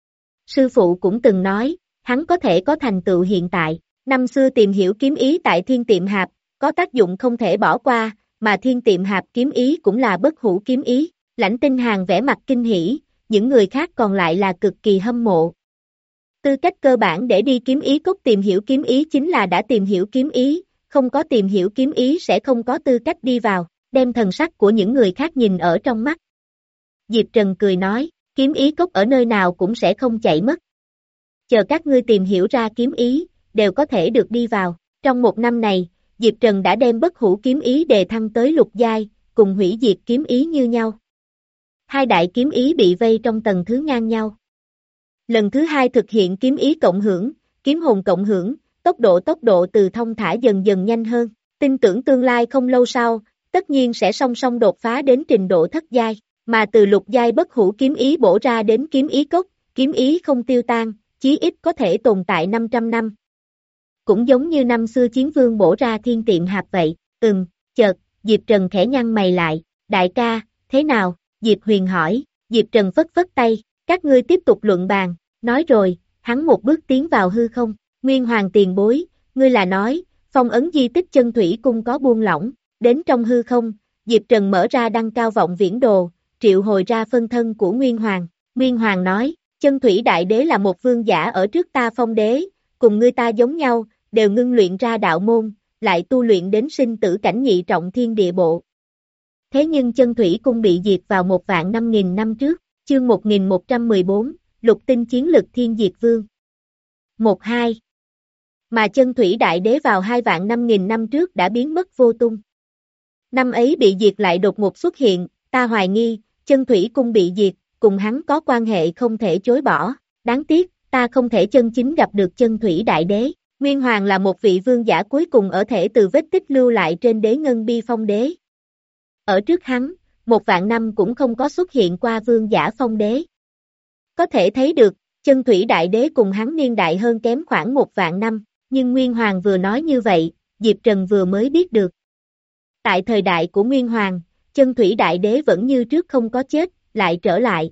Sư phụ cũng từng nói, hắn có thể có thành tựu hiện tại. Năm xưa tìm hiểu kiếm ý tại Thiên Tiệm Hạp, có tác dụng không thể bỏ qua, mà Thiên Tiệm Hạp kiếm ý cũng là bất hủ kiếm ý. Lãnh Tinh Hàn vẻ mặt kinh hỉ, những người khác còn lại là cực kỳ hâm mộ. Tư cách cơ bản để đi kiếm ý cốc tìm hiểu kiếm ý chính là đã tìm hiểu kiếm ý, không có tìm hiểu kiếm ý sẽ không có tư cách đi vào, đem thần sắc của những người khác nhìn ở trong mắt. Diệp Trần cười nói, kiếm ý cốc ở nơi nào cũng sẽ không chạy mất. Chờ các ngươi tìm hiểu ra kiếm ý, đều có thể được đi vào. Trong một năm này, Diệp Trần đã đem bất hủ kiếm ý đề thăng tới lục giai, cùng hủy diệt kiếm ý như nhau. Hai đại kiếm ý bị vây trong tầng thứ ngang nhau. Lần thứ hai thực hiện kiếm ý cộng hưởng, kiếm hồn cộng hưởng, tốc độ tốc độ từ thông thả dần dần nhanh hơn. Tin tưởng tương lai không lâu sau, tất nhiên sẽ song song đột phá đến trình độ thất giai, mà từ lục giai bất hủ kiếm ý bổ ra đến kiếm ý cốc, kiếm ý không tiêu tan, chí ít có thể tồn tại năm trăm năm. Cũng giống như năm xưa Chiến Vương bổ ra Thiên Tiệm Hạp vậy. Ừm, chợt, Diệp Trần khẽ nhăn mày lại, đại ca, thế nào? Diệp Huyền hỏi. Diệp Trần phất phất tay, các ngươi tiếp tục luận bàn. Nói rồi, hắn một bước tiến vào hư không. Nguyên Hoàng tiền bối, ngươi là nói, phong ấn di tích Chân Thủy Cung có buông lỏng. Đến trong hư không, Diệp Trần mở ra đăng cao vọng viễn đồ, triệu hồi ra phân thân của Nguyên Hoàng. Nguyên Hoàng nói, Chân Thủy Đại Đế là một vương giả ở trước ta Phong Đế, cùng ngươi ta giống nhau, đều ngưng luyện ra đạo môn, lại tu luyện đến sinh tử cảnh nhị trọng thiên địa bộ. Thế nhưng Chân Thủy Cung bị diệt vào một vạn năm nghìn năm trước, chương một nghìn một trăm mười bốn, lục tinh chiến lực Thiên Diệt Vương. một hai. Mà Chân Thủy Đại Đế vào hai vạn năm nghìn năm trước đã biến mất vô tung. Năm ấy bị diệt lại đột ngột xuất hiện, ta hoài nghi, Chân Thủy Cung bị diệt, cùng hắn có quan hệ không thể chối bỏ. Đáng tiếc, ta không thể chân chính gặp được Chân Thủy Đại Đế. Nguyên Hoàng là một vị vương giả cuối cùng ở thể từ vết tích lưu lại trên đế ngân bi Phong Đế. Ở trước hắn, một vạn năm cũng không có xuất hiện qua vương giả Phong Đế. Có thể thấy được, Chân Thủy Đại Đế cùng hắn niên đại hơn kém khoảng một vạn năm, nhưng Nguyên Hoàng vừa nói như vậy, Diệp Trần vừa mới biết được. Tại thời đại của Nguyên Hoàng, Chân Thủy Đại Đế vẫn như trước không có chết, lại trở lại.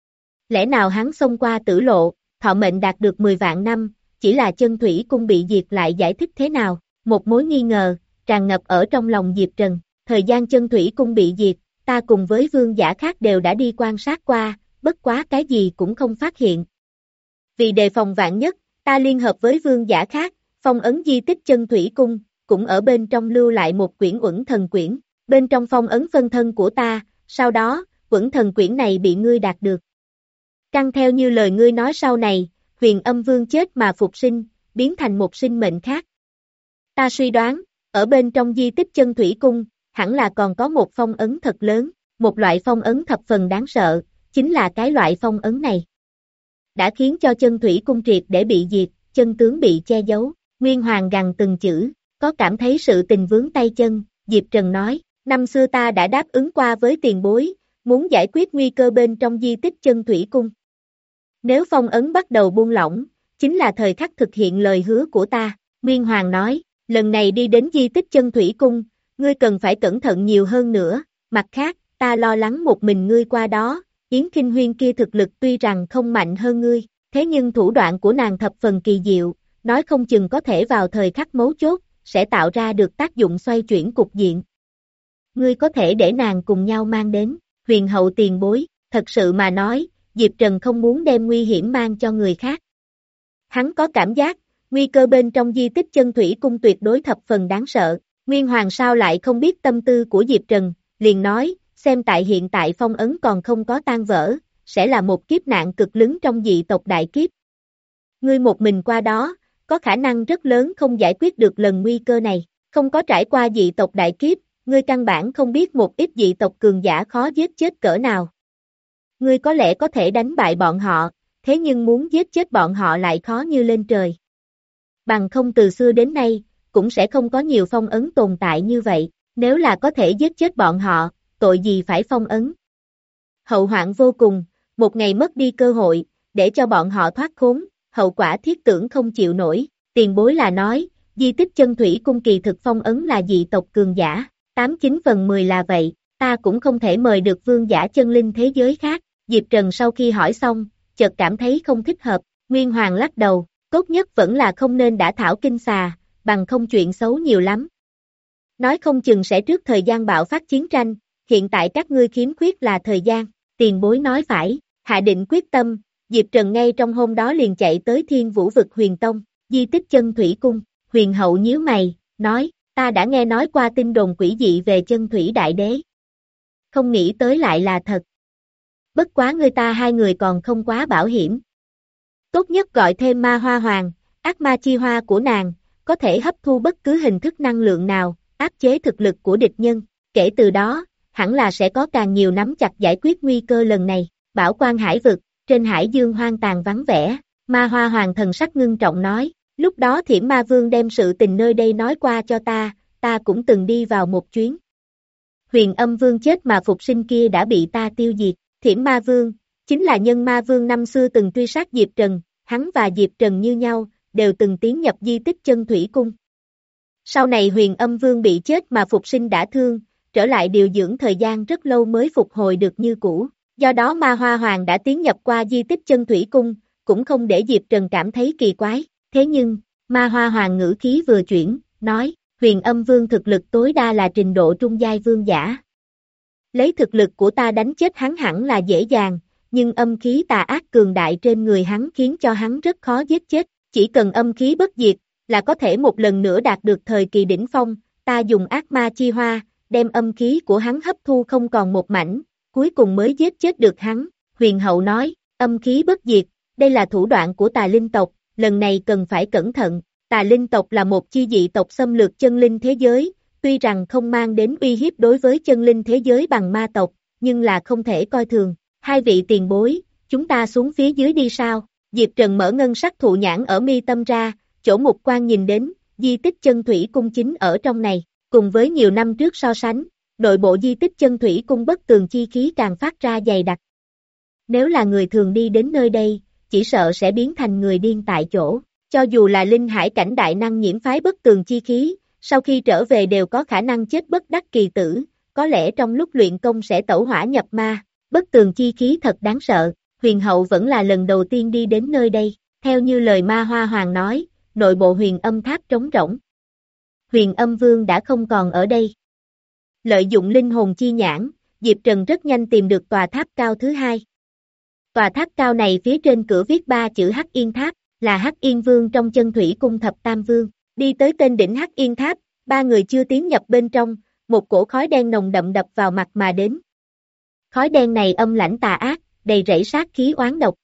Lẽ nào hắn xông qua tử lộ, thọ mệnh đạt được mười vạn năm, chỉ là Chân Thủy Cung bị diệt lại giải thích thế nào? Một mối nghi ngờ, tràn ngập ở trong lòng Diệp Trần. Thời gian Chân Thủy Cung bị diệt, ta cùng với vương giả khác đều đã đi quan sát qua, bất quá cái gì cũng không phát hiện. Vì đề phòng vạn nhất, ta liên hợp với vương giả khác, phong ấn di tích Chân Thủy Cung, cũng ở bên trong lưu lại một quyển Uẩn Thần Quyển, bên trong phong ấn phân thân của ta, sau đó, Uẩn Thần Quyển này bị ngươi đạt được. Căn theo như lời ngươi nói sau này, Huyền Âm Vương chết mà phục sinh, biến thành một sinh mệnh khác. Ta suy đoán, ở bên trong di tích Chân Thủy Cung, hẳn là còn có một phong ấn thật lớn, một loại phong ấn thập phần đáng sợ, chính là cái loại phong ấn này. Đã khiến cho Chân Thủy Cung triệt để bị diệt, chân tướng bị che giấu. Nguyên Hoàng gằn từng chữ, có cảm thấy sự tình vướng tay chân. Diệp Trần nói, năm xưa ta đã đáp ứng qua với tiền bối, muốn giải quyết nguy cơ bên trong di tích Chân Thủy Cung. Nếu phong ấn bắt đầu buông lỏng, chính là thời khắc thực hiện lời hứa của ta. Nguyên Hoàng nói, lần này đi đến di tích Chân Thủy Cung, ngươi cần phải cẩn thận nhiều hơn nữa, mặt khác, ta lo lắng một mình ngươi qua đó, Yến Kinh Huyên kia thực lực tuy rằng không mạnh hơn ngươi, thế nhưng thủ đoạn của nàng thập phần kỳ diệu, nói không chừng có thể vào thời khắc mấu chốt, sẽ tạo ra được tác dụng xoay chuyển cục diện. Ngươi có thể để nàng cùng nhau mang đến, huyền hậu tiền bối, thật sự mà nói, Diệp Trần không muốn đem nguy hiểm mang cho người khác. Hắn có cảm giác, nguy cơ bên trong di tích Chân Thủy Cung tuyệt đối thập phần đáng sợ. Nguyên Hoàng sao lại không biết tâm tư của Diệp Trần, liền nói, xem tại hiện tại phong ấn còn không có tan vỡ, sẽ là một kiếp nạn cực lớn trong dị tộc đại kiếp. Ngươi một mình qua đó, có khả năng rất lớn không giải quyết được lần nguy cơ này, không có trải qua dị tộc đại kiếp, ngươi căn bản không biết một ít dị tộc cường giả khó giết chết cỡ nào. ngươi có lẽ có thể đánh bại bọn họ, thế nhưng muốn giết chết bọn họ lại khó như lên trời. Bằng không từ xưa đến nay, cũng sẽ không có nhiều phong ấn tồn tại như vậy, nếu là có thể giết chết bọn họ, tội gì phải phong ấn. Hậu hoạn vô cùng, một ngày mất đi cơ hội, để cho bọn họ thoát khốn, hậu quả thiết tưởng không chịu nổi, tiền bối là nói, di tích chân thủy cung kỳ thực phong ấn là dị tộc cường giả, tám chín phần mười là vậy, ta cũng không thể mời được vương giả chân linh thế giới khác, Diệp Trần sau khi hỏi xong, chợt cảm thấy không thích hợp, Nguyên Hoàng lắc đầu, tốt nhất vẫn là không nên đã thảo kinh xà, bằng không chuyện xấu nhiều lắm. Nói không chừng sẽ trước thời gian bạo phát chiến tranh, hiện tại các ngươi khiếm khuyết là thời gian, tiền bối nói phải, hạ định quyết tâm, Diệp Trần ngay trong hôm đó liền chạy tới Thiên Vũ vực Huyền Tông, di tích chân thủy cung, Huyền Hậu nhíu mày, nói, ta đã nghe nói qua tin đồn quỷ dị về chân thủy đại đế. Không nghĩ tới lại là thật. Bất quá người ta hai người còn không quá bảo hiểm. Tốt nhất gọi thêm ma hoa hoàng, ác ma chi hoa của nàng, có thể hấp thu bất cứ hình thức năng lượng nào, áp chế thực lực của địch nhân, kể từ đó, hẳn là sẽ có càng nhiều nắm chặt giải quyết nguy cơ lần này, Bảo Quan Hải vực, trên hải dương hoang tàn vắng vẻ, ma hoa hoàng thần sắc ngưng trọng nói, lúc đó Thiểm Ma Vương đem sự tình nơi đây nói qua cho ta, ta cũng từng đi vào một chuyến. Huyền Âm Vương chết mà phục sinh kia đã bị ta tiêu diệt, Thiểm Ma Vương, chính là nhân ma vương năm xưa từng truy sát Diệp Trần, hắn và Diệp Trần như nhau, đều từng tiến nhập di tích chân thủy cung. Sau này Huyền Âm Vương bị chết mà phục sinh đã thương, trở lại điều dưỡng thời gian rất lâu mới phục hồi được như cũ, do đó Ma Hoa Hoàng đã tiến nhập qua di tích chân thủy cung, cũng không để Diệp Trần cảm thấy kỳ quái, thế nhưng, Ma Hoa Hoàng ngữ khí vừa chuyển, nói, Huyền Âm Vương thực lực tối đa là trình độ trung giai vương giả. Lấy thực lực của ta đánh chết hắn hẳn là dễ dàng, nhưng âm khí tà ác cường đại trên người hắn khiến cho hắn rất khó giết chết, chỉ cần âm khí bất diệt, là có thể một lần nữa đạt được thời kỳ đỉnh phong, ta dùng ác ma chi hoa, đem âm khí của hắn hấp thu không còn một mảnh, cuối cùng mới giết chết được hắn, Huyền Hậu nói, âm khí bất diệt, đây là thủ đoạn của tà linh tộc, lần này cần phải cẩn thận, tà linh tộc là một chi dị tộc xâm lược chân linh thế giới, tuy rằng không mang đến uy hiếp đối với chân linh thế giới bằng ma tộc, nhưng là không thể coi thường. Hai vị tiền bối, chúng ta xuống phía dưới đi sao? Diệp Trần mở ngân sắc thụ nhãn ở mi tâm ra, chỗ mục quan nhìn đến, di tích chân thủy cung chính ở trong này, cùng với nhiều năm trước so sánh, nội bộ di tích chân thủy cung bất tường chi khí càng phát ra dày đặc. Nếu là người thường đi đến nơi đây, chỉ sợ sẽ biến thành người điên tại chỗ, cho dù là linh hải cảnh đại năng nhiễm phái bất tường chi khí, sau khi trở về đều có khả năng chết bất đắc kỳ tử, có lẽ trong lúc luyện công sẽ tẩu hỏa nhập ma. Bất tường chi khí thật đáng sợ, Huyền Hậu vẫn là lần đầu tiên đi đến nơi đây, theo như lời Ma Hoa Hoàng nói, nội bộ huyền âm tháp trống rỗng. Huyền Âm Vương đã không còn ở đây. Lợi dụng linh hồn chi nhãn, Diệp Trần rất nhanh tìm được tòa tháp cao thứ hai. Tòa tháp cao này phía trên cửa viết ba chữ Hắc Yên Tháp, là Hắc Yên Vương trong chân thủy cung thập tam vương. Đi tới tên đỉnh Hắc Yên Tháp, ba người chưa tiến nhập bên trong, một cổ khói đen nồng đậm đập vào mặt mà đến. Khói đen này âm lãnh tà ác, đầy rẫy sát khí oán độc.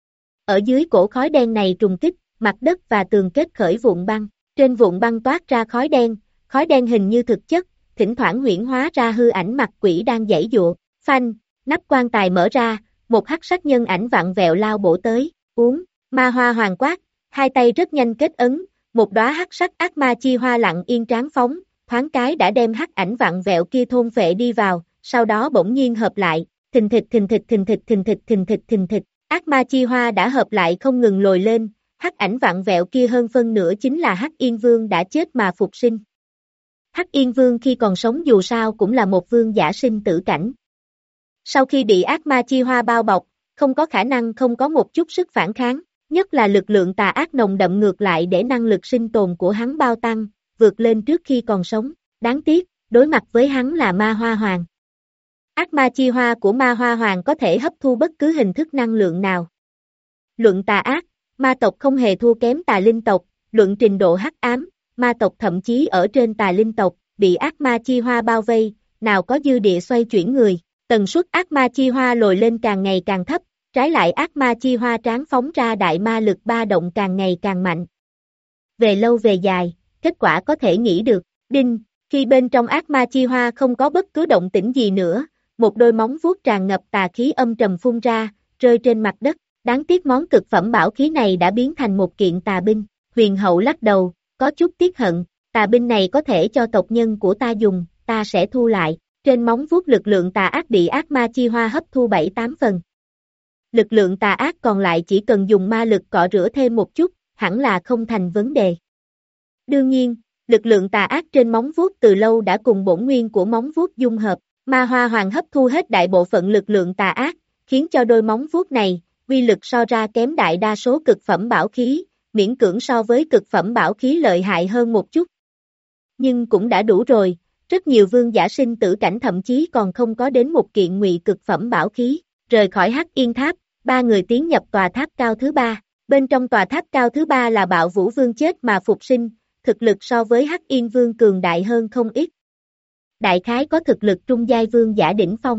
Ở dưới cổ khói đen này trùng kích, mặt đất và tường kết khởi vụn băng, trên vụn băng toát ra khói đen, khói đen hình như thực chất, thỉnh thoảng huyễn hóa ra hư ảnh mặt quỷ đang giãy giụa. Phanh, nắp quan tài mở ra, một hắc sắc nhân ảnh vặn vẹo lao bổ tới, uống, Ma Hoa Hoàng quát, hai tay rất nhanh kết ấn, một đóa hắc sắc ác ma chi hoa lặng yên tráng phóng, thoáng cái đã đem hắc ảnh vặn vẹo kia thôn phệ đi vào, sau đó bỗng nhiên hợp lại, thình thịch thình thịch thình thịch thình thịch thình thịch thình thịch, ác ma chi hoa đã hợp lại không ngừng lồi lên, hắc ảnh vặn vẹo kia hơn phân nửa chính là Hắc Yên Vương đã chết mà phục sinh. Hắc Yên Vương khi còn sống dù sao cũng là một vương giả sinh tử cảnh. Sau khi bị ác ma chi hoa bao bọc, không có khả năng không có một chút sức phản kháng, nhất là lực lượng tà ác nồng đậm ngược lại để năng lực sinh tồn của hắn bao tăng, vượt lên trước khi còn sống, đáng tiếc, đối mặt với hắn là Ma Hoa Hoàng. Ác ma chi hoa của Ma Hoa Hoàng có thể hấp thu bất cứ hình thức năng lượng nào. Luận tà ác, ma tộc không hề thua kém tà linh tộc, luận trình độ hắc ám, ma tộc thậm chí ở trên tà linh tộc, bị ác ma chi hoa bao vây, nào có dư địa xoay chuyển người, tần suất ác ma chi hoa lồi lên càng ngày càng thấp, trái lại ác ma chi hoa tráng phóng ra đại ma lực ba động càng ngày càng mạnh. Về lâu về dài, kết quả có thể nghĩ được, đinh, khi bên trong ác ma chi hoa không có bất cứ động tĩnh gì nữa, một đôi móng vuốt tràn ngập tà khí âm trầm phun ra, rơi trên mặt đất, đáng tiếc món cực phẩm bảo khí này đã biến thành một kiện tà binh, huyền hậu lắc đầu, có chút tiếc hận, tà binh này có thể cho tộc nhân của ta dùng, ta sẽ thu lại, trên móng vuốt lực lượng tà ác bị ác ma chi hoa hấp thu bảy tám phần. Lực lượng tà ác còn lại chỉ cần dùng ma lực cọ rửa thêm một chút, hẳn là không thành vấn đề. Đương nhiên, lực lượng tà ác trên móng vuốt từ lâu đã cùng bổn nguyên của móng vuốt dung hợp, ma hoa hoàng hấp thu hết đại bộ phận lực lượng tà ác, khiến cho đôi móng vuốt này, uy lực so ra kém đại đa số cực phẩm bảo khí, miễn cưỡng so với cực phẩm bảo khí lợi hại hơn một chút. Nhưng cũng đã đủ rồi, rất nhiều vương giả sinh tử cảnh thậm chí còn không có đến một kiện ngụy cực phẩm bảo khí, rời khỏi Hắc Yên Tháp, ba người tiến nhập tòa tháp cao thứ ba, bên trong tòa tháp cao thứ ba là Bạo Vũ Vương chết mà phục sinh, thực lực so với Hắc Yên Vương cường đại hơn không ít. Đại khái có thực lực trung giai vương giả đỉnh phong.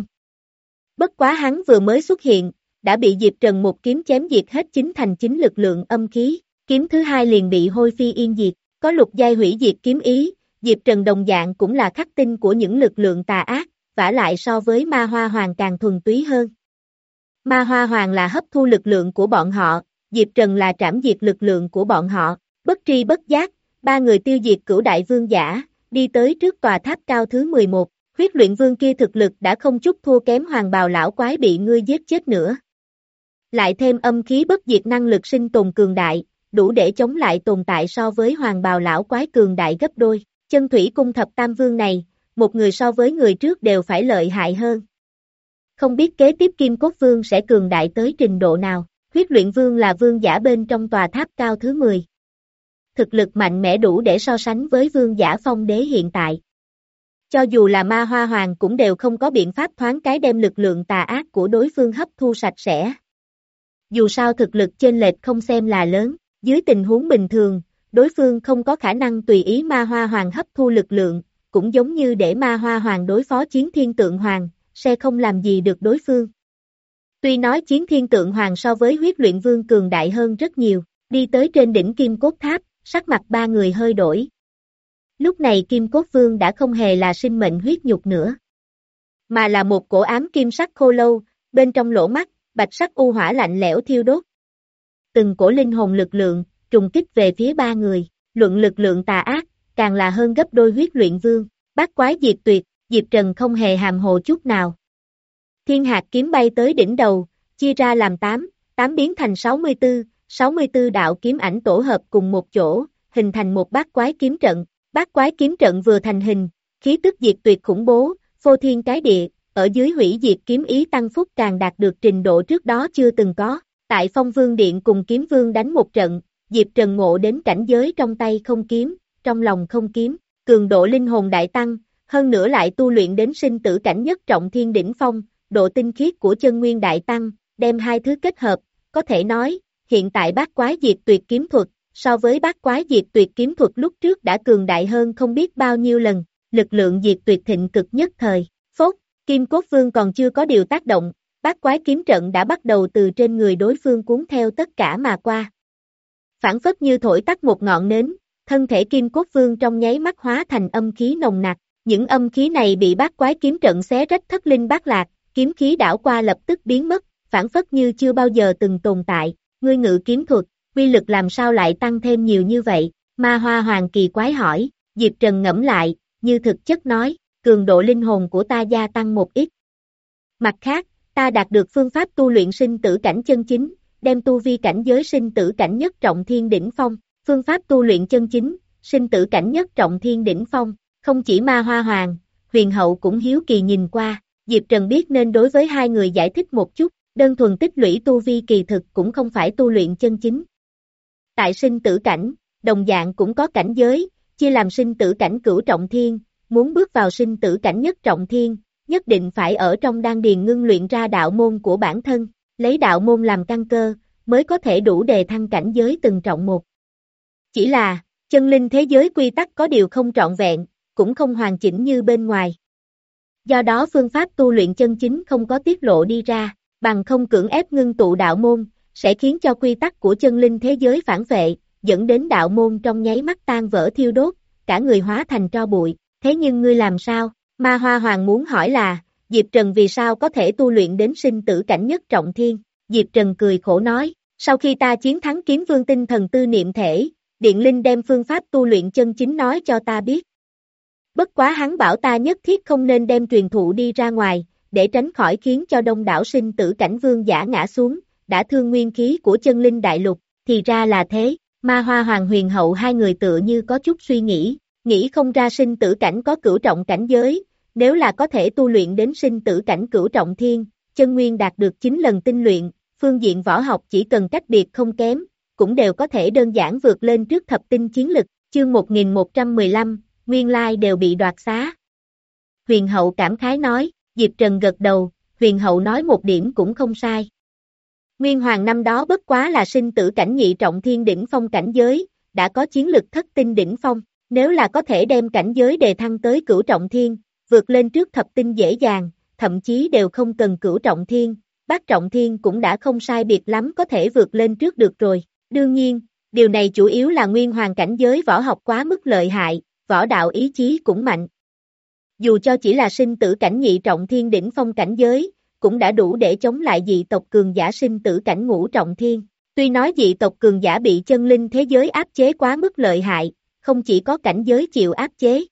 Bất quá hắn vừa mới xuất hiện, đã bị Diệp Trần một kiếm chém diệt hết chín thành chín lực lượng âm khí, kiếm thứ hai liền bị hôi phi yên diệt, có lục giai hủy diệt kiếm ý, Diệp Trần đồng dạng cũng là khắc tinh của những lực lượng tà ác, vả lại so với ma hoa hoàng càng thuần túy hơn. Ma hoa hoàng là hấp thu lực lượng của bọn họ, Diệp Trần là trảm diệt lực lượng của bọn họ, bất tri bất giác, ba người tiêu diệt cửu đại vương giả, đi tới trước tòa tháp cao thứ mười một, huyết luyện vương kia thực lực đã không chút thua kém hoàng bào lão quái bị ngươi giết chết nữa. Lại thêm âm khí bất diệt năng lực sinh tồn cường đại, đủ để chống lại tồn tại so với hoàng bào lão quái cường đại gấp đôi, chân thủy cung thập tam vương này, một người so với người trước đều phải lợi hại hơn. Không biết kế tiếp Kim Cốt Vương sẽ cường đại tới trình độ nào, huyết luyện vương là vương giả bên trong tòa tháp cao thứ mười. Thực lực mạnh mẽ đủ để so sánh với vương giả phong đế hiện tại. Cho dù là ma hoa hoàng cũng đều không có biện pháp thoáng cái đem lực lượng tà ác của đối phương hấp thu sạch sẽ. Dù sao thực lực chênh lệch không xem là lớn, dưới tình huống bình thường, đối phương không có khả năng tùy ý ma hoa hoàng hấp thu lực lượng, cũng giống như để ma hoa hoàng đối phó chiến thiên tượng hoàng, sẽ không làm gì được đối phương. Tuy nói chiến thiên tượng hoàng so với huyết luyện vương cường đại hơn rất nhiều, đi tới trên đỉnh Kim Cốt Tháp, sắc mặt ba người hơi đổi. Lúc này Kim Cốt Vương đã không hề là sinh mệnh huyết nhục nữa, mà là một cổ ám kim sắc khô lâu, bên trong lỗ mắt, bạch sắc u hỏa lạnh lẽo thiêu đốt. Từng cổ linh hồn lực lượng, trùng kích về phía ba người, luận lực lượng tà ác, càng là hơn gấp đôi huyết luyện vương, bát quái diệt tuyệt, Diệp Trần không hề hàm hồ chút nào. Thiên hạt kiếm bay tới đỉnh đầu, chia ra làm tám, tám biến thành sáu mươi tư, sáu mươi tư đạo kiếm ảnh tổ hợp cùng một chỗ, hình thành một bát quái kiếm trận. Bát quái kiếm trận vừa thành hình, khí tức diệt tuyệt khủng bố, phô thiên cái địa, ở dưới hủy diệt kiếm ý tăng phúc càng đạt được trình độ trước đó chưa từng có. Tại Phong Vương Điện cùng Kiếm Vương đánh một trận, Diệp Trần ngộ đến cảnh giới trong tay không kiếm, trong lòng không kiếm, cường độ linh hồn đại tăng, hơn nữa lại tu luyện đến sinh tử cảnh nhất trọng thiên đỉnh phong, độ tinh khiết của chân nguyên đại tăng, đem hai thứ kết hợp, có thể nói, hiện tại bát quái diệt tuyệt kiếm thuật, so với bát quái diệt tuyệt kiếm thuật lúc trước đã cường đại hơn không biết bao nhiêu lần, lực lượng diệt tuyệt thịnh cực nhất thời, phốt, Kim Cốt Vương còn chưa có điều tác động, bát quái kiếm trận đã bắt đầu từ trên người đối phương cuốn theo tất cả mà qua. Phản phất như thổi tắt một ngọn nến, thân thể Kim Cốt Vương trong nháy mắt hóa thành âm khí nồng nặc, những âm khí này bị bát quái kiếm trận xé rách thất linh bát lạc, kiếm khí đảo qua lập tức biến mất, phản phất như chưa bao giờ từng tồn tại, ngươi ngự kiếm thuật, uy lực làm sao lại tăng thêm nhiều như vậy, ma hoa hoàng kỳ quái hỏi, Diệp Trần ngẫm lại, như thực chất nói, cường độ linh hồn của ta gia tăng một ít. Mặt khác, ta đạt được phương pháp tu luyện sinh tử cảnh chân chính, đem tu vi cảnh giới sinh tử cảnh nhất trọng thiên đỉnh phong, phương pháp tu luyện chân chính, sinh tử cảnh nhất trọng thiên đỉnh phong, không chỉ ma hoa hoàng, huyền hậu cũng hiếu kỳ nhìn qua, Diệp Trần biết nên đối với hai người giải thích một chút, đơn thuần tích lũy tu vi kỳ thực cũng không phải tu luyện chân chính. Tại sinh tử cảnh, đồng dạng cũng có cảnh giới, chia làm sinh tử cảnh cửu trọng thiên, muốn bước vào sinh tử cảnh nhất trọng thiên, nhất định phải ở trong đan điền ngưng luyện ra đạo môn của bản thân, lấy đạo môn làm căn cơ, mới có thể đủ đề thăng cảnh giới từng trọng một. Chỉ là, chân linh thế giới quy tắc có điều không trọn vẹn, cũng không hoàn chỉnh như bên ngoài. Do đó phương pháp tu luyện chân chính không có tiết lộ đi ra, bằng không cưỡng ép ngưng tụ đạo môn, sẽ khiến cho quy tắc của chân linh thế giới phản vệ, dẫn đến đạo môn trong nháy mắt tan vỡ thiêu đốt, cả người hóa thành tro bụi, thế nhưng ngươi làm sao? Ma Hoa Hoàng muốn hỏi là, Diệp Trần vì sao có thể tu luyện đến sinh tử cảnh nhất trọng thiên? Diệp Trần cười khổ nói, sau khi ta chiến thắng kiếm vương tinh thần tư niệm thể, Điện Linh đem phương pháp tu luyện chân chính nói cho ta biết. Bất quá hắn bảo ta nhất thiết không nên đem truyền thụ đi ra ngoài, để tránh khỏi khiến cho đông đảo sinh tử cảnh vương giả ngã xuống, đã thương nguyên khí của chân linh đại lục, thì ra là thế. Ma Hoa Hoàng Huyền Hậu hai người tựa như có chút suy nghĩ, nghĩ không ra sinh tử cảnh có cửu trọng cảnh giới, nếu là có thể tu luyện đến sinh tử cảnh cửu trọng thiên, chân nguyên đạt được chín lần tinh luyện, phương diện võ học chỉ cần cách biệt không kém, cũng đều có thể đơn giản vượt lên trước thập tinh chiến lực, chương một nghìn một trăm mười lăm, nguyên lai đều bị đoạt xá. Huyền Hậu cảm khái nói, Diệp Trần gật đầu, Huyền Hậu nói một điểm cũng không sai. Nguyên Hoàng năm đó bất quá là sinh tử cảnh nhị trọng thiên đỉnh phong cảnh giới, đã có chiến lực thất tinh đỉnh phong, nếu là có thể đem cảnh giới đề thăng tới cửu trọng thiên, vượt lên trước thập tinh dễ dàng, thậm chí đều không cần cửu trọng thiên, bát trọng thiên cũng đã không sai biệt lắm có thể vượt lên trước được rồi. Đương nhiên, điều này chủ yếu là Nguyên Hoàng cảnh giới võ học quá mức lợi hại, võ đạo ý chí cũng mạnh. Dù cho chỉ là sinh tử cảnh nhị trọng thiên đỉnh phong cảnh giới, cũng đã đủ để chống lại dị tộc cường giả sinh tử cảnh ngũ trọng thiên. Tuy nói dị tộc cường giả bị chân linh thế giới áp chế quá mức lợi hại, không chỉ có cảnh giới chịu áp chế,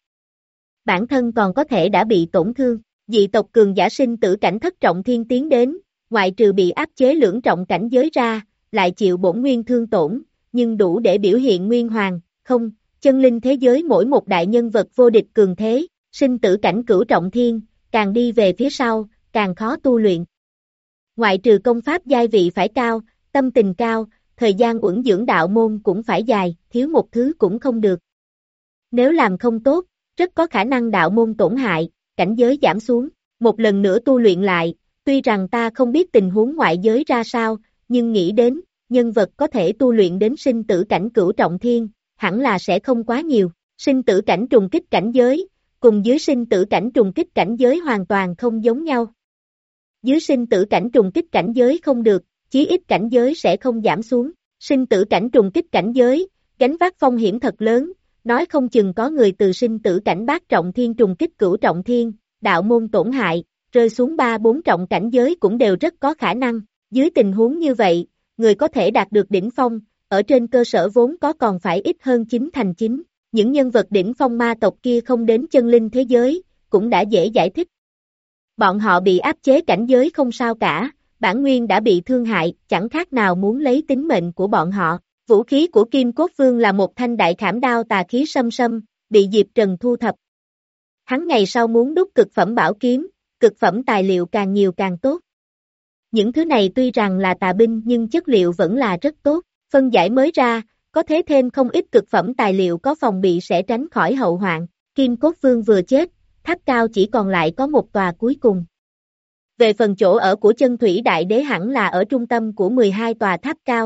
bản thân còn có thể đã bị tổn thương. Dị tộc cường giả sinh tử cảnh thất trọng thiên tiến đến, ngoại trừ bị áp chế lưỡng trọng cảnh giới ra, lại chịu bổn nguyên thương tổn, nhưng đủ để biểu hiện nguyên hoàng, không, chân linh thế giới mỗi một đại nhân vật vô địch cường thế, sinh tử cảnh cửu trọng thiên, càng đi về phía sau, càng khó tu luyện. Ngoại trừ công pháp giai vị phải cao, tâm tình cao, thời gian uẩn dưỡng đạo môn cũng phải dài, thiếu một thứ cũng không được. Nếu làm không tốt, rất có khả năng đạo môn tổn hại, cảnh giới giảm xuống, một lần nữa tu luyện lại, tuy rằng ta không biết tình huống ngoại giới ra sao, nhưng nghĩ đến, nhân vật có thể tu luyện đến sinh tử cảnh cửu trọng thiên, hẳn là sẽ không quá nhiều, sinh tử cảnh trùng kích cảnh giới, cùng dưới sinh tử cảnh trùng kích cảnh giới hoàn toàn không giống nhau. Dưới sinh tử cảnh trùng kích cảnh giới không được, chí ít cảnh giới sẽ không giảm xuống, sinh tử cảnh trùng kích cảnh giới, gánh vác phong hiểm thật lớn, nói không chừng có người từ sinh tử cảnh bát trọng thiên trùng kích cửu trọng thiên, đạo môn tổn hại, rơi xuống ba bốn trọng cảnh giới cũng đều rất có khả năng, dưới tình huống như vậy, người có thể đạt được đỉnh phong, ở trên cơ sở vốn có còn phải ít hơn chín thành chín, những nhân vật đỉnh phong ma tộc kia không đến chân linh thế giới, cũng đã dễ giải thích. Bọn họ bị áp chế cảnh giới không sao cả, bản nguyên đã bị thương hại, chẳng khác nào muốn lấy tính mệnh của bọn họ. Vũ khí của Kim Cốt Vương là một thanh đại khảm đao tà khí xâm xâm, bị Diệp Trần thu thập. Hắn ngày sau muốn đúc cực phẩm bảo kiếm, cực phẩm tài liệu càng nhiều càng tốt. Những thứ này tuy rằng là tà binh nhưng chất liệu vẫn là rất tốt, phân giải mới ra, có thế thêm không ít cực phẩm tài liệu có phòng bị sẽ tránh khỏi hậu hoạn. Kim Cốt Vương vừa chết, tháp cao chỉ còn lại có một tòa cuối cùng. Về phần chỗ ở của chân thủy đại đế hẳn là ở trung tâm của mười hai tòa tháp cao.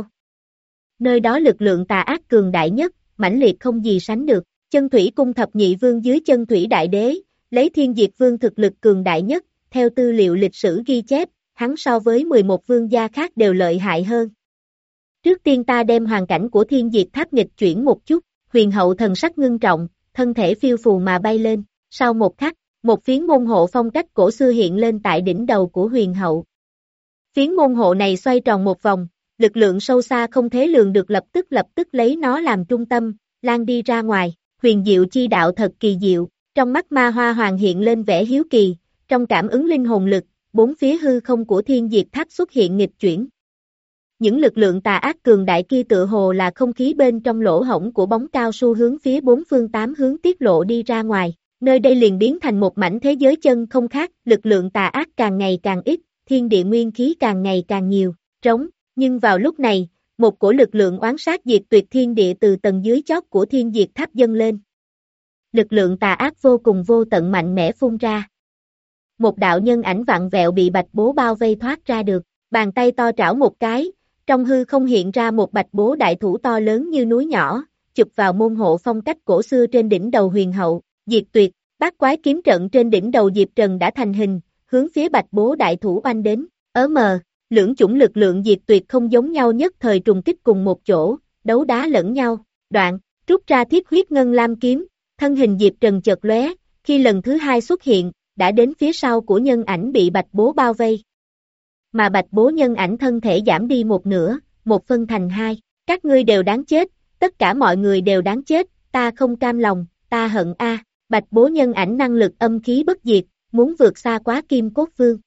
Nơi đó lực lượng tà ác cường đại nhất, mãnh liệt không gì sánh được. Chân thủy cung thập nhị vương dưới chân thủy đại đế, lấy thiên diệt vương thực lực cường đại nhất, theo tư liệu lịch sử ghi chép, hắn so với mười một vương gia khác đều lợi hại hơn. Trước tiên ta đem hoàn cảnh của thiên diệt tháp nghịch chuyển một chút, Huyền Hậu thần sắc ngưng trọng, thân thể phiêu phù mà bay lên, sau một khắc, một phiến môn hộ phong cách cổ xưa hiện lên tại đỉnh đầu của Huyền Hậu. Phiến môn hộ này xoay tròn một vòng, lực lượng sâu xa không thể lường được lập tức lập tức lấy nó làm trung tâm, lan đi ra ngoài, huyền diệu chi đạo thật kỳ diệu, trong mắt Ma Hoa Hoàng hiện lên vẻ hiếu kỳ, trong cảm ứng linh hồn lực, bốn phía hư không của thiên diệt tháp xuất hiện nghịch chuyển. Những lực lượng tà ác cường đại kia tựa hồ là không khí bên trong lỗ hổng của bóng cao su hướng phía bốn phương tám hướng tiết lộ đi ra ngoài, nơi đây liền biến thành một mảnh thế giới chân không khác, lực lượng tà ác càng ngày càng ít, thiên địa nguyên khí càng ngày càng nhiều, trống. Nhưng vào lúc này, một cổ lực lượng oán sát diệt tuyệt thiên địa từ tầng dưới chót của thiên diệt tháp dâng lên. Lực lượng tà ác vô cùng vô tận mạnh mẽ phun ra. Một đạo nhân ảnh vặn vẹo bị bạch bố bao vây thoát ra được, bàn tay to trảo một cái, trong hư không hiện ra một bạch bố đại thủ to lớn như núi nhỏ, chụp vào môn hộ phong cách cổ xưa trên đỉnh đầu Huyền Hậu, diệt tuyệt, bát quái kiếm trận trên đỉnh đầu Diệp Trần đã thành hình, hướng phía bạch bố đại thủ oanh đến, ớ mờ. Lưỡng chủng lực lượng diệt tuyệt không giống nhau nhất thời trùng kích cùng một chỗ, đấu đá lẫn nhau, đoạn, rút ra thiết huyết ngân lam kiếm, thân hình Diệp Trần chợt lóe, khi lần thứ hai xuất hiện, đã đến phía sau của nhân ảnh bị Bạch Bố bao vây. Mà Bạch Bố nhân ảnh thân thể giảm đi một nửa, một phân thành hai. Các ngươi đều đáng chết, tất cả mọi người đều đáng chết, ta không cam lòng, ta hận a. Bạch Bố nhân ảnh năng lực âm khí bất diệt, muốn vượt xa quá Kim Cốt Vương.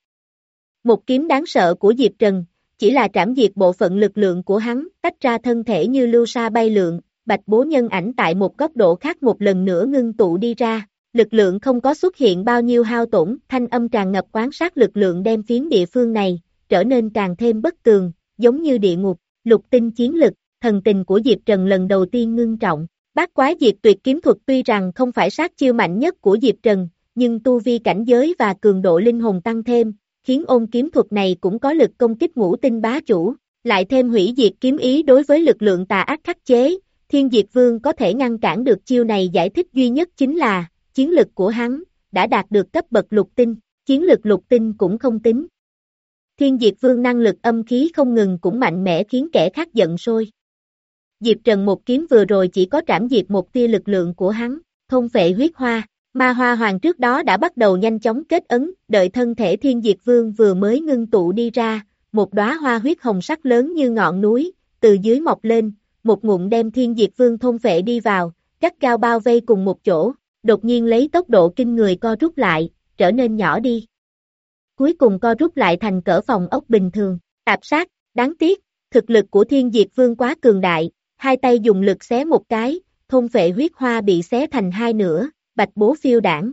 Một kiếm đáng sợ của Diệp Trần, chỉ là trảm diệt bộ phận lực lượng của hắn, tách ra thân thể như lưu sa bay lượn, Bạch Bố nhân ảnh tại một góc độ khác một lần nữa ngưng tụ đi ra, lực lượng không có xuất hiện bao nhiêu hao tổn, thanh âm tràn ngập quán sát lực lượng đem phiến địa phương này, trở nên càng thêm bất tường, giống như địa ngục, lục tinh chiến lực, thần tình của Diệp Trần lần đầu tiên ngưng trọng. Bát Quái Diệt Tuyệt kiếm thuật tuy rằng không phải sát chiêu mạnh nhất của Diệp Trần, nhưng tu vi cảnh giới và cường độ linh hồn tăng thêm, khiến ôn kiếm thuật này cũng có lực công kích ngũ tinh bá chủ, lại thêm hủy diệt kiếm ý đối với lực lượng tà ác khắc chế, Thiên Diệt Vương có thể ngăn cản được chiêu này. Giải thích duy nhất chính là, chiến lực của hắn, đã đạt được cấp bậc lục tinh, chiến lực lục tinh cũng không tính. Thiên Diệt Vương năng lực âm khí không ngừng cũng mạnh mẽ khiến kẻ khác giận sôi. Diệp Trần một kiếm vừa rồi chỉ có trảm diệt một tia lực lượng của hắn, thôn phệ huyết hoa, ma hoa hoàng trước đó đã bắt đầu nhanh chóng kết ấn, đợi thân thể Thiên Diệt Vương vừa mới ngưng tụ đi ra, một đóa hoa huyết hồng sắc lớn như ngọn núi, từ dưới mọc lên, một ngụm đem Thiên Diệt Vương thôn phệ đi vào, gắt gao bao vây cùng một chỗ, đột nhiên lấy tốc độ kinh người co rút lại, trở nên nhỏ đi. Cuối cùng co rút lại thành cỡ phòng ốc bình thường, tạp sát, đáng tiếc, thực lực của Thiên Diệt Vương quá cường đại, hai tay dùng lực xé một cái, thôn phệ huyết hoa bị xé thành hai nửa, Bạch Bố phiêu đảng.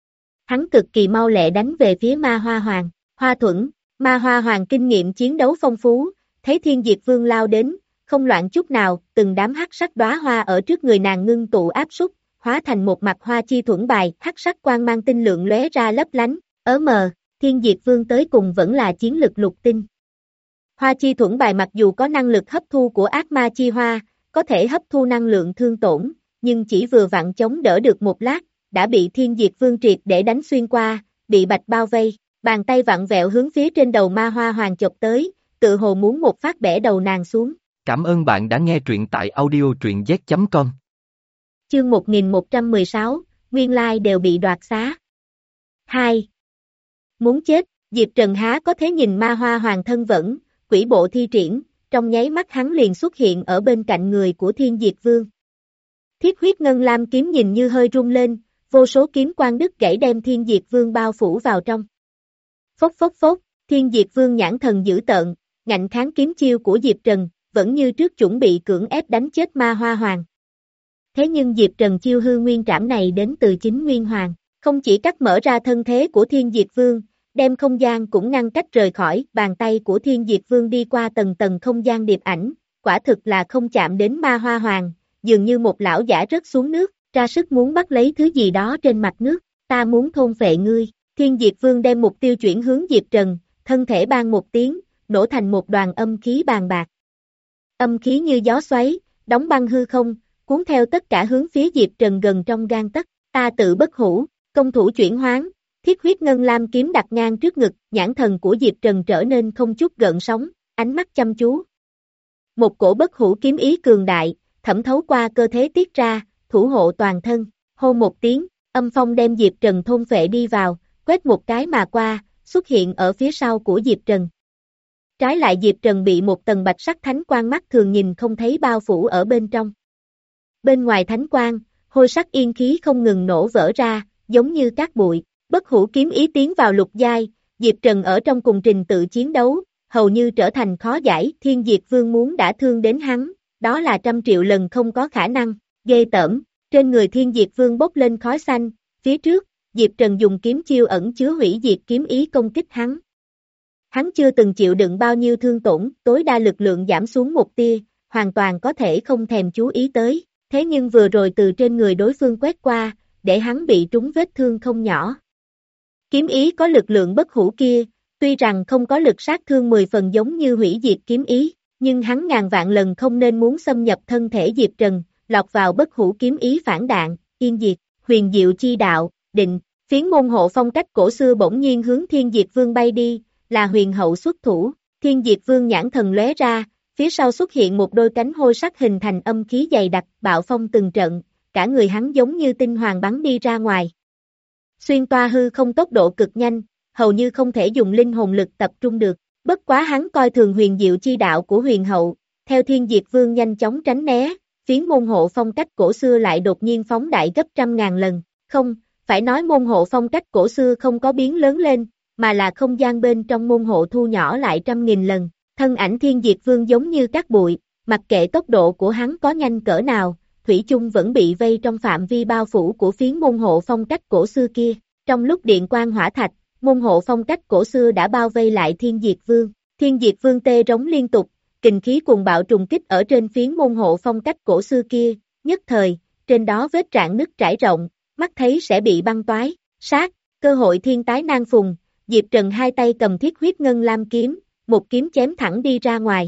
Hắn cực kỳ mau lẹ đánh về phía ma hoa hoàng, Hoa Thuẫn, ma hoa hoàng kinh nghiệm chiến đấu phong phú, thấy Thiên Diệt Vương lao đến, không loạn chút nào, từng đám hắc sắc đóa hoa ở trước người nàng ngưng tụ áp súc, hóa thành một mặt hoa chi thuẫn bài, hắc sắc quang mang tinh lượng lóe ra lấp lánh, ớ mờ, Thiên Diệt Vương tới cùng vẫn là chiến lực lục tinh. Hoa chi thuẫn bài mặc dù có năng lực hấp thu của ác ma chi hoa, có thể hấp thu năng lượng thương tổn, nhưng chỉ vừa vặn chống đỡ được một lát, đã bị Thiên Diệt Vương triệt để đánh xuyên qua, bị bạch bao vây, bàn tay vặn vẹo hướng phía trên đầu ma hoa hoàng chộp tới, tự hồ muốn một phát bẻ đầu nàng xuống. Cảm ơn bạn đã nghe truyện tại audio truyện z chấm com. Chương một nghìn một trăm mười sáu, nguyên lai đều bị đoạt xá. hai. Muốn chết, Diệp Trần há có thể nhìn ma hoa hoàng thân vẫn, quỷ bộ thi triển, trong nháy mắt hắn liền xuất hiện ở bên cạnh người của Thiên Diệt Vương. Thiết huyết ngân lam kiếm nhìn như hơi rung lên, vô số kiếm quang đứt gãy đem Thiên Diệt Vương bao phủ vào trong. Phốc phốc phốc, Thiên Diệt Vương nhãn thần dữ tợn, ngạnh kháng kiếm chiêu của Diệp Trần, vẫn như trước chuẩn bị cưỡng ép đánh chết ma hoa hoàng. Thế nhưng Diệp Trần chiêu hư nguyên trảm này đến từ chính Nguyên Hoàng, không chỉ cắt mở ra thân thế của Thiên Diệt Vương, đem không gian cũng ngăn cách rời khỏi, bàn tay của Thiên Diệt Vương đi qua tầng tầng không gian điệp ảnh, quả thực là không chạm đến ma hoa hoàng, dường như một lão giả rớt xuống nước, ra sức muốn bắt lấy thứ gì đó trên mặt nước, ta muốn thôn phệ ngươi. Thiên Diệt Vương đem mục tiêu chuyển hướng Diệp Trần, thân thể bang một tiếng, nổ thành một đoàn âm khí bàn bạc. Âm khí như gió xoáy, đóng băng hư không, cuốn theo tất cả hướng phía Diệp Trần gần trong gang tấc, ta tự bất hủ, công thủ chuyển hoán, thiết huyết ngân lam kiếm đặt ngang trước ngực, nhãn thần của Diệp Trần trở nên không chút gợn sóng, ánh mắt chăm chú. Một cổ bất hủ kiếm ý cường đại, thẩm thấu qua cơ thể tiết ra, thủ hộ toàn thân, hô một tiếng, âm phong đem Diệp Trần thôn phệ đi vào, quét một cái mà qua, xuất hiện ở phía sau của Diệp Trần. Trái lại Diệp Trần bị một tầng bạch sắc thánh quang mắt thường nhìn không thấy bao phủ ở bên trong. Bên ngoài thánh quang, hôi sắc yên khí không ngừng nổ vỡ ra, giống như cát bụi, bất hủ kiếm ý tiến vào lục giai, Diệp Trần ở trong cùng trình tự chiến đấu, hầu như trở thành khó giải, Thiên Diệt Vương muốn đã thương đến hắn, đó là trăm triệu lần không có khả năng, ghê tởm, trên người Thiên Diệt Vương bốc lên khói xanh, phía trước, Diệp Trần dùng kiếm chiêu ẩn chứa hủy diệt kiếm ý công kích hắn. Hắn chưa từng chịu đựng bao nhiêu thương tổn, tối đa lực lượng giảm xuống một tia, hoàn toàn có thể không thèm chú ý tới, thế nhưng vừa rồi từ trên người đối phương quét qua, để hắn bị trúng vết thương không nhỏ. Kiếm ý có lực lượng bất hủ kia, tuy rằng không có lực sát thương mười phần giống như hủy diệt kiếm ý, nhưng hắn ngàn vạn lần không nên muốn xâm nhập thân thể Diệp Trần, lọt vào bất hủ kiếm ý phản đạn, yên diệt, huyền diệu chi đạo, định, phiến môn hộ phong cách cổ xưa bỗng nhiên hướng Thiên Diệt Vương bay đi, là huyền hậu xuất thủ, Thiên Diệt Vương nhãn thần lóe ra, phía sau xuất hiện một đôi cánh hôi sắc hình thành âm khí dày đặc, bạo phong từng trận, cả người hắn giống như tinh hoàng bắn đi ra ngoài. xuyên toa hư không tốc độ cực nhanh, hầu như không thể dùng linh hồn lực tập trung được. Bất quá hắn coi thường huyền diệu chi đạo của huyền hậu, theo Thiên Diệt Vương nhanh chóng tránh né, phiến môn hộ phong cách cổ xưa lại đột nhiên phóng đại gấp trăm ngàn lần. Không, phải nói môn hộ phong cách cổ xưa không có biến lớn lên, mà là không gian bên trong môn hộ thu nhỏ lại trăm nghìn lần. Thân ảnh Thiên Diệt Vương giống như cát bụi, mặc kệ tốc độ của hắn có nhanh cỡ nào, thủy chung vẫn bị vây trong phạm vi bao phủ của phiến môn hộ phong cách cổ xưa kia. Trong lúc điện quang hỏa thạch, môn hộ phong cách cổ xưa đã bao vây lại Thiên Diệt Vương. Thiên Diệt Vương tê rống liên tục, kình khí cuồng bạo trùng kích ở trên phiến môn hộ phong cách cổ xưa kia, nhất thời, trên đó vết rạn nứt trải rộng, mắt thấy sẽ bị băng toái, sát, cơ hội thiên tái nan phùng, Diệp Trần hai tay cầm thiết huyết ngân lam kiếm, một kiếm chém thẳng đi ra ngoài.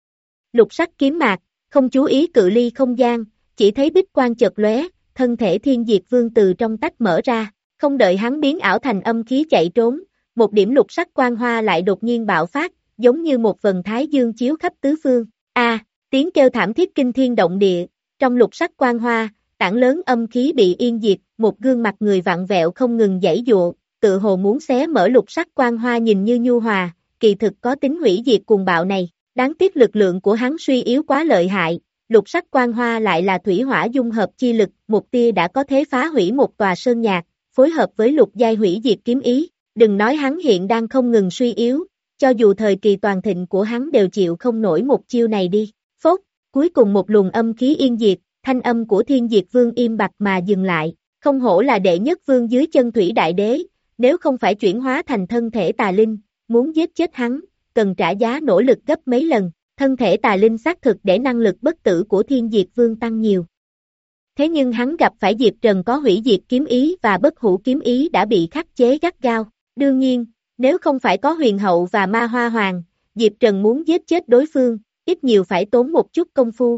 Lục sắc kiếm mạc, không chú ý cự ly không gian, chỉ thấy bích quang chợt lóe, thân thể Thiên Diệt Vương từ trong tách mở ra, không đợi hắn biến ảo thành âm khí chạy trốn, một điểm lục sắc quang hoa lại đột nhiên bạo phát, giống như một vầng thái dương chiếu khắp tứ phương. A, tiếng kêu thảm thiết kinh thiên động địa, trong lục sắc quang hoa, tảng lớn âm khí bị yên diệt, một gương mặt người vặn vẹo không ngừng giãy giụa, tự hồ muốn xé mở lục sắc quang hoa nhìn như nhu hòa, kỳ thực có tính hủy diệt cuồng bạo này. Đáng tiếc lực lượng của hắn suy yếu quá lợi hại, lục sắc quang hoa lại là thủy hỏa dung hợp chi lực, một tia đã có thể phá hủy một tòa sơn nhạc, phối hợp với lục giai hủy diệt kiếm ý, đừng nói hắn hiện đang không ngừng suy yếu, cho dù thời kỳ toàn thịnh của hắn đều chịu không nổi một chiêu này đi. Phốt, cuối cùng một luồng âm khí yên diệt, thanh âm của Thiên Diệt Vương im bặt mà dừng lại, không hổ là đệ nhất vương dưới chân thủy đại đế, nếu không phải chuyển hóa thành thân thể tà linh, muốn giết chết hắn, cần trả giá nỗ lực gấp mấy lần, thân thể tà linh xác thực để năng lực bất tử của Thiên Diệt Vương tăng nhiều. Thế nhưng hắn gặp phải Diệp Trần có hủy diệt kiếm ý và bất hủ kiếm ý đã bị khắc chế gắt gao, đương nhiên, nếu không phải có huyền hậu và ma hoa hoàng, Diệp Trần muốn giết chết đối phương, ít nhiều phải tốn một chút công phu.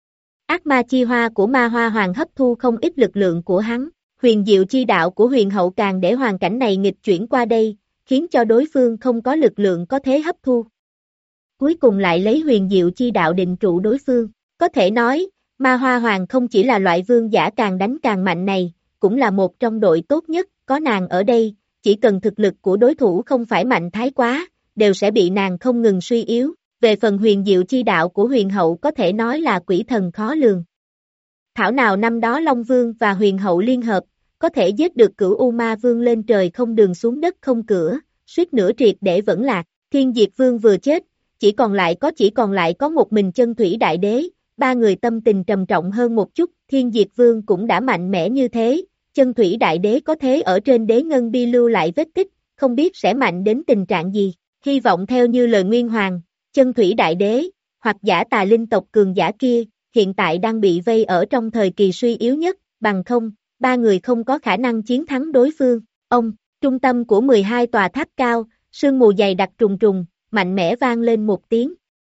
Ác ma chi hoa của ma hoa hoàng hấp thu không ít lực lượng của hắn, huyền diệu chi đạo của huyền hậu càng để hoàn cảnh này nghịch chuyển qua đây, khiến cho đối phương không có lực lượng có thể hấp thu. Cuối cùng lại lấy huyền diệu chi đạo định trụ đối phương, có thể nói, ma hoa hoàng không chỉ là loại vương giả càng đánh càng mạnh này, cũng là một trong đội tốt nhất, có nàng ở đây, chỉ cần thực lực của đối thủ không phải mạnh thái quá, đều sẽ bị nàng không ngừng suy yếu. Về phần huyền diệu chi đạo của huyền hậu có thể nói là quỷ thần khó lường. Thảo nào năm đó Long Vương và huyền hậu liên hợp, có thể giết được cửu U Ma Vương lên trời không đường xuống đất không cửa, suýt nửa triệt để vẫn lạc. Thiên Diệt Vương vừa chết, chỉ còn lại có chỉ còn lại có một mình chân thủy đại đế, ba người tâm tình trầm trọng hơn một chút. Thiên Diệt Vương cũng đã mạnh mẽ như thế, chân thủy đại đế có thế ở trên đế ngân bi lưu lại vết tích, không biết sẽ mạnh đến tình trạng gì. Hy vọng theo như lời Nguyên Hoàng, chân thủy đại đế, hoặc giả tà linh tộc cường giả kia, hiện tại đang bị vây ở trong thời kỳ suy yếu nhất, bằng không, ba người không có khả năng chiến thắng đối phương. Ông, trung tâm của mười hai tòa tháp cao, sương mù dày đặc trùng trùng, mạnh mẽ vang lên một tiếng.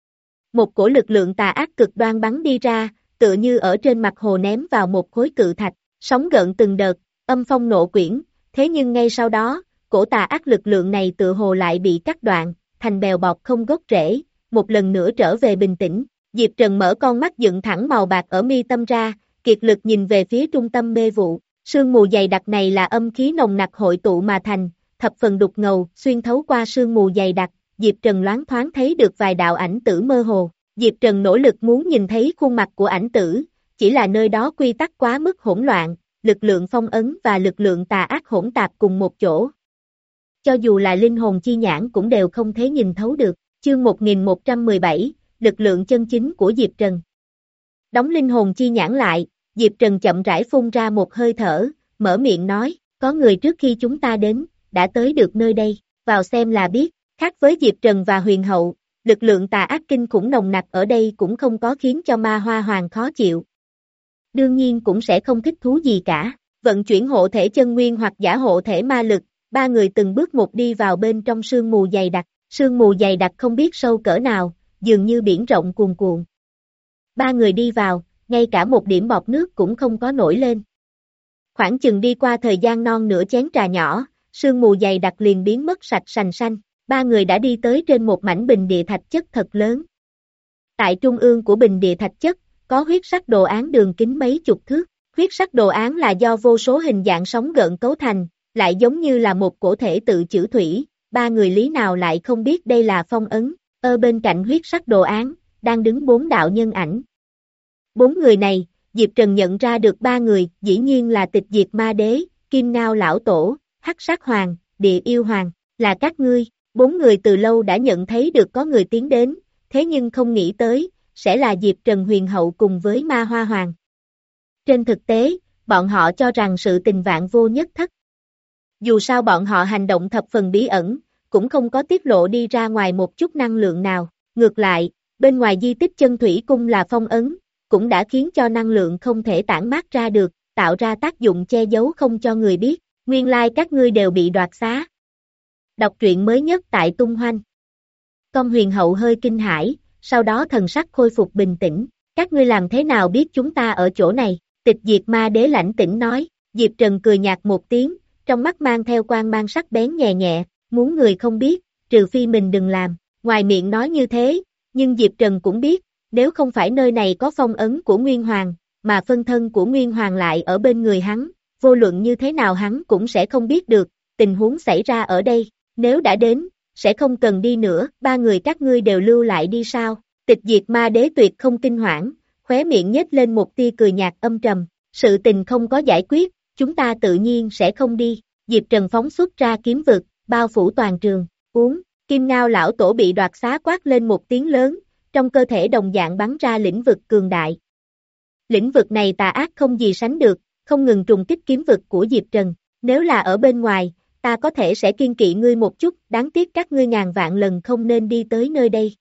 Một cổ lực lượng tà ác cực đoan bắn đi ra, tựa như ở trên mặt hồ ném vào một khối cự thạch, sóng gợn từng đợt, âm phong nộ quyển, thế nhưng ngay sau đó, cổ tà ác lực lượng này tựa hồ lại bị cắt đoạn, thành bèo bọt không gốc rễ, một lần nữa trở về bình tĩnh. Diệp Trần mở con mắt dựng thẳng màu bạc ở mi tâm ra, kiệt lực nhìn về phía trung tâm mê vụ, sương mù dày đặc này là âm khí nồng nặc hội tụ mà thành, thập phần đục ngầu, xuyên thấu qua sương mù dày đặc, Diệp Trần loáng thoáng thấy được vài đạo ảnh tử mơ hồ. Diệp Trần nỗ lực muốn nhìn thấy khuôn mặt của ảnh tử, chỉ là nơi đó quy tắc quá mức hỗn loạn, lực lượng phong ấn và lực lượng tà ác hỗn tạp cùng một chỗ. Cho dù là linh hồn chi nhãn cũng đều không thể nhìn thấu được. Chương một nghìn một trăm mười bảy, lực lượng chân chính của Diệp Trần. Đóng linh hồn chi nhãn lại, Diệp Trần chậm rãi phun ra một hơi thở, mở miệng nói, có người trước khi chúng ta đến, đã tới được nơi đây, vào xem là biết. Khác với Diệp Trần và huyền hậu, lực lượng tà ác kinh khủng nồng nặc ở đây cũng không có khiến cho ma hoa hoàng khó chịu. Đương nhiên cũng sẽ không thích thú gì cả, vận chuyển hộ thể chân nguyên hoặc giả hộ thể ma lực, ba người từng bước một đi vào bên trong sương mù dày đặc. Sương mù dày đặc không biết sâu cỡ nào, dường như biển rộng cuồn cuộn. Ba người đi vào, ngay cả một điểm bọt nước cũng không có nổi lên. Khoảng chừng đi qua thời gian non nửa chén trà nhỏ, sương mù dày đặc liền biến mất sạch sành xanh. Ba người đã đi tới trên một mảnh bình địa thạch chất thật lớn. Tại trung ương của bình địa thạch chất, có huyết sắc đồ án đường kính mấy chục thước. Huyết sắc đồ án là do vô số hình dạng sóng gợn cấu thành, lại giống như là một cổ thể tự chữ thủy, ba người lý nào lại không biết đây là phong ấn, ở bên cạnh huyết sắc đồ án, đang đứng bốn đạo nhân ảnh. Bốn người này, Diệp Trần nhận ra được ba người, dĩ nhiên là Tịch Diệt Ma Đế, Kim Ngao Lão Tổ, Hắc Sát Hoàng, Địa Yêu Hoàng, là các ngươi. Bốn người từ lâu đã nhận thấy được có người tiến đến, thế nhưng không nghĩ tới, sẽ là Diệp Trần Huyền Hậu cùng với Ma Hoa Hoàng. Trên thực tế, bọn họ cho rằng sự tình vạn vô nhất thất. Dù sao bọn họ hành động thập phần bí ẩn, cũng không có tiết lộ đi ra ngoài một chút năng lượng nào. Ngược lại, bên ngoài di tích chân thủy cung là phong ấn, cũng đã khiến cho năng lượng không thể tản mát ra được, tạo ra tác dụng che giấu không cho người biết. Nguyên lai các ngươi đều bị đoạt xá. Đọc truyện mới nhất tại Tung Hoanh. Con Huyền Hậu hơi kinh hãi, sau đó thần sắc khôi phục bình tĩnh. Các ngươi làm thế nào biết chúng ta ở chỗ này? Tịch Diệt Ma Đế lãnh tĩnh nói. Diệp Trần cười nhạt một tiếng, trong mắt mang theo quang mang sắc bén nhẹ nhẹ, muốn người không biết, trừ phi mình đừng làm. Ngoài miệng nói như thế, nhưng Diệp Trần cũng biết, nếu không phải nơi này có phong ấn của Nguyên Hoàng, mà phân thân của Nguyên Hoàng lại ở bên người hắn, vô luận như thế nào hắn cũng sẽ không biết được, tình huống xảy ra ở đây, nếu đã đến, sẽ không cần đi nữa, ba người các ngươi đều lưu lại đi sao? Tịch Diệt Ma Đế tuyệt không kinh hoảng, khóe miệng nhếch lên một tia cười nhạt âm trầm, sự tình không có giải quyết, chúng ta tự nhiên sẽ không đi. Diệp Trần phóng xuất ra kiếm vực, bao phủ toàn trường, uống, Kim Ngao Lão Tổ bị đoạt xá quát lên một tiếng lớn, trong cơ thể đồng dạng bắn ra lĩnh vực cường đại. Lĩnh vực này tà ác không gì sánh được, không ngừng trùng kích kiếm vực của Diệp Trần, nếu là ở bên ngoài, ta có thể sẽ kiên kỵ ngươi một chút, đáng tiếc các ngươi ngàn vạn lần không nên đi tới nơi đây.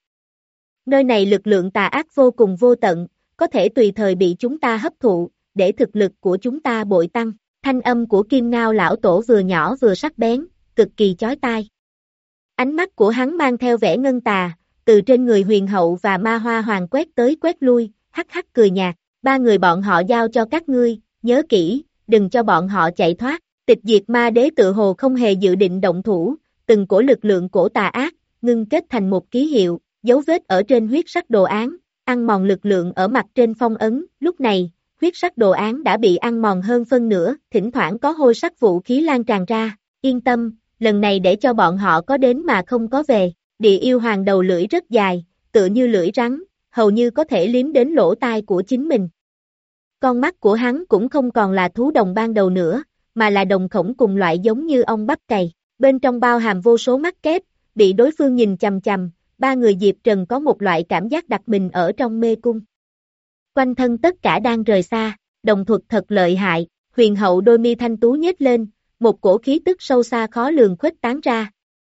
Nơi này lực lượng tà ác vô cùng vô tận, có thể tùy thời bị chúng ta hấp thụ, để thực lực của chúng ta bội tăng. Thanh âm của Kim Ngao Lão Tổ vừa nhỏ vừa sắc bén, cực kỳ chói tai. Ánh mắt của hắn mang theo vẻ ngân tà, từ trên người Huyền Hậu và Ma Hoa Hoàng quét tới quét lui, hắc hắc cười nhạt, ba người bọn họ giao cho các ngươi, nhớ kỹ, đừng cho bọn họ chạy thoát. Tịch Diệt Ma Đế tự hồ không hề dự định động thủ, từng cổ lực lượng cổ tà ác, ngưng kết thành một ký hiệu, dấu vết ở trên huyết sắc đồ án, ăn mòn lực lượng ở mặt trên phong ấn, lúc này, huyết sắc đồ án đã bị ăn mòn hơn phân nửa, thỉnh thoảng có hôi sắc vũ khí lan tràn ra, yên tâm, lần này để cho bọn họ có đến mà không có về. Địa Yêu Hoàng đầu lưỡi rất dài, tựa như lưỡi rắn, hầu như có thể liếm đến lỗ tai của chính mình. Con mắt của hắn cũng không còn là thú đồng ban đầu nữa, mà là đồng khổng cùng loại giống như ong bắp cày, bên trong bao hàm vô số mắt kép, bị đối phương nhìn chằm chằm, ba người Diệp Trần có một loại cảm giác đặt mình ở trong mê cung. Quanh thân tất cả đang rời xa, đồng thuật thật lợi hại, Huyền Hậu đôi mi thanh tú nhếch lên, một cổ khí tức sâu xa khó lường khuếch tán ra.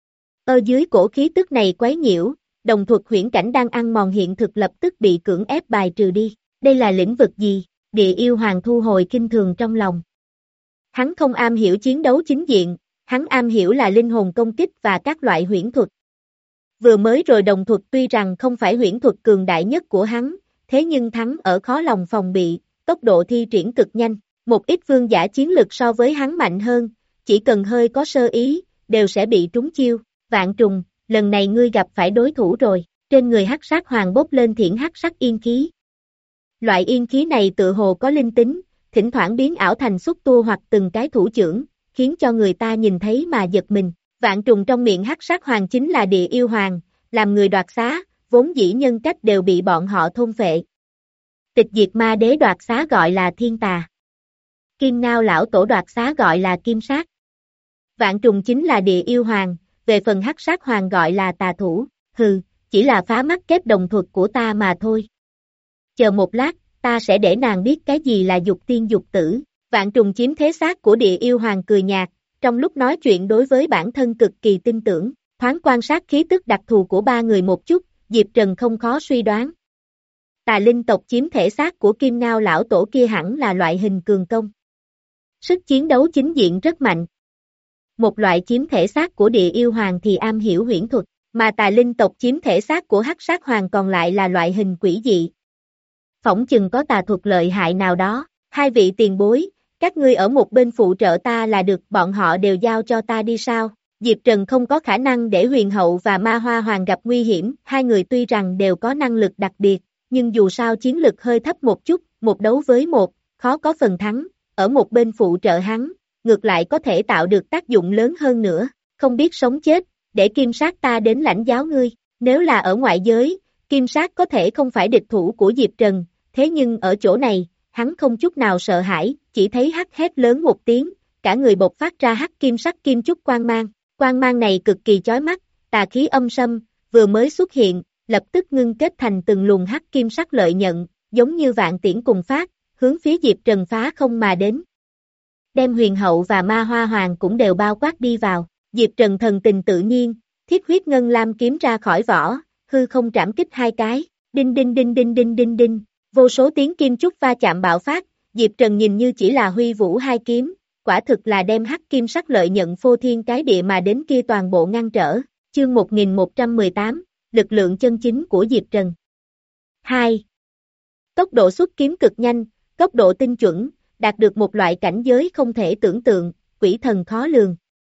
Ở dưới cổ khí tức này quấy nhiễu, đồng thuật huyễn cảnh đang ăn mòn hiện thực lập tức bị cưỡng ép bài trừ đi. Đây là lĩnh vực gì? Địa Yêu Hoàng thu hồi kinh thường trong lòng. Hắn không am hiểu chiến đấu chính diện, hắn am hiểu là linh hồn công kích và các loại huyễn thuật. Vừa mới rồi đồng thuật tuy rằng không phải huyễn thuật cường đại nhất của hắn, thế nhưng thắng ở khó lòng phòng bị, tốc độ thi triển cực nhanh. Một ít vương giả chiến lực so với hắn mạnh hơn, chỉ cần hơi có sơ ý, đều sẽ bị trúng chiêu. Vạn Trùng, lần này ngươi gặp phải đối thủ rồi, trên người hắc sát hoàng bốc lên thiển hắc sắc yên khí. Loại yên khí này tự hồ có linh tính, thỉnh thoảng biến ảo thành xúc tua hoặc từng cái thủ chưởng, khiến cho người ta nhìn thấy mà giật mình. Vạn Trùng trong miệng hắc sát hoàng chính là Địa Yêu Hoàng, làm người đoạt xá, vốn dĩ nhân cách đều bị bọn họ thôn phệ. Tịch Diệt Ma Đế đoạt xá gọi là Thiên Tà. Kim Ngao Lão Tổ đoạt xá gọi là Kim Sát. Vạn Trùng chính là Địa Yêu Hoàng, về phần hắc sát hoàng gọi là Tà Thủ, hừ, chỉ là phá mắt kép đồng thuật của ta mà thôi. Chờ một lát, ta sẽ để nàng biết cái gì là dục tiên dục tử. Vạn Trùng chiếm thế xác của Địa Yêu Hoàng cười nhạt, trong lúc nói chuyện đối với bản thân cực kỳ tin tưởng, thoáng quan sát khí tức đặc thù của ba người một chút, Diệp Trần không khó suy đoán. Tà linh tộc chiếm thể xác của Kim Ngao Lão Tổ kia hẳn là loại hình cường công. Sức chiến đấu chính diện rất mạnh. Một loại chiếm thể xác của Địa Yêu Hoàng thì am hiểu huyễn thuật, mà tà linh tộc chiếm thể xác của hắc sát hoàng còn lại là loại hình quỷ dị. Phỏng chừng có tà thuật lợi hại nào đó, hai vị tiền bối, các ngươi ở một bên phụ trợ ta là được, bọn họ đều giao cho ta đi sao? Diệp Trần không có khả năng để Huyền Hậu và Ma Hoa Hoàng gặp nguy hiểm, hai người tuy rằng đều có năng lực đặc biệt, nhưng dù sao chiến lực hơi thấp một chút, một đấu với một, khó có phần thắng, ở một bên phụ trợ hắn, ngược lại có thể tạo được tác dụng lớn hơn nữa, không biết sống chết, để kim sát ta đến lãnh giáo ngươi, nếu là ở ngoại giới, kim sát có thể không phải địch thủ của Diệp Trần, thế nhưng ở chỗ này, hắn không chút nào sợ hãi, chỉ thấy hắc hét lớn một tiếng, cả người bộc phát ra hắc kim sắc kim chúc quang mang, quang mang này cực kỳ chói mắt, tà khí âm sâm, vừa mới xuất hiện, lập tức ngưng kết thành từng luồng hắc kim sắc lợi nhận, giống như vạn tiễn cùng phát, hướng phía Diệp Trần phá không mà đến. Đem huyền hậu và ma hoa hoàng cũng đều bao quát đi vào, Diệp Trần thần tình tự nhiên, thiết huyết ngân lam kiếm ra khỏi vỏ, hư không trảm kích hai cái, đinh đinh đinh đinh đinh đinh đinh, vô số tiếng kim chúc va chạm bạo phát, Diệp Trần nhìn như chỉ là huy vũ hai kiếm, quả thực là đem hắc kim sắc lợi nhận phô thiên cái địa mà đến kia toàn bộ ngăn trở, chương một nghìn một trăm mười tám, lực lượng chân chính của Diệp Trần. hai. Tốc độ xuất kiếm cực nhanh, tốc độ tinh chuẩn, đạt được một loại cảnh giới không thể tưởng tượng, quỷ thần khó lường.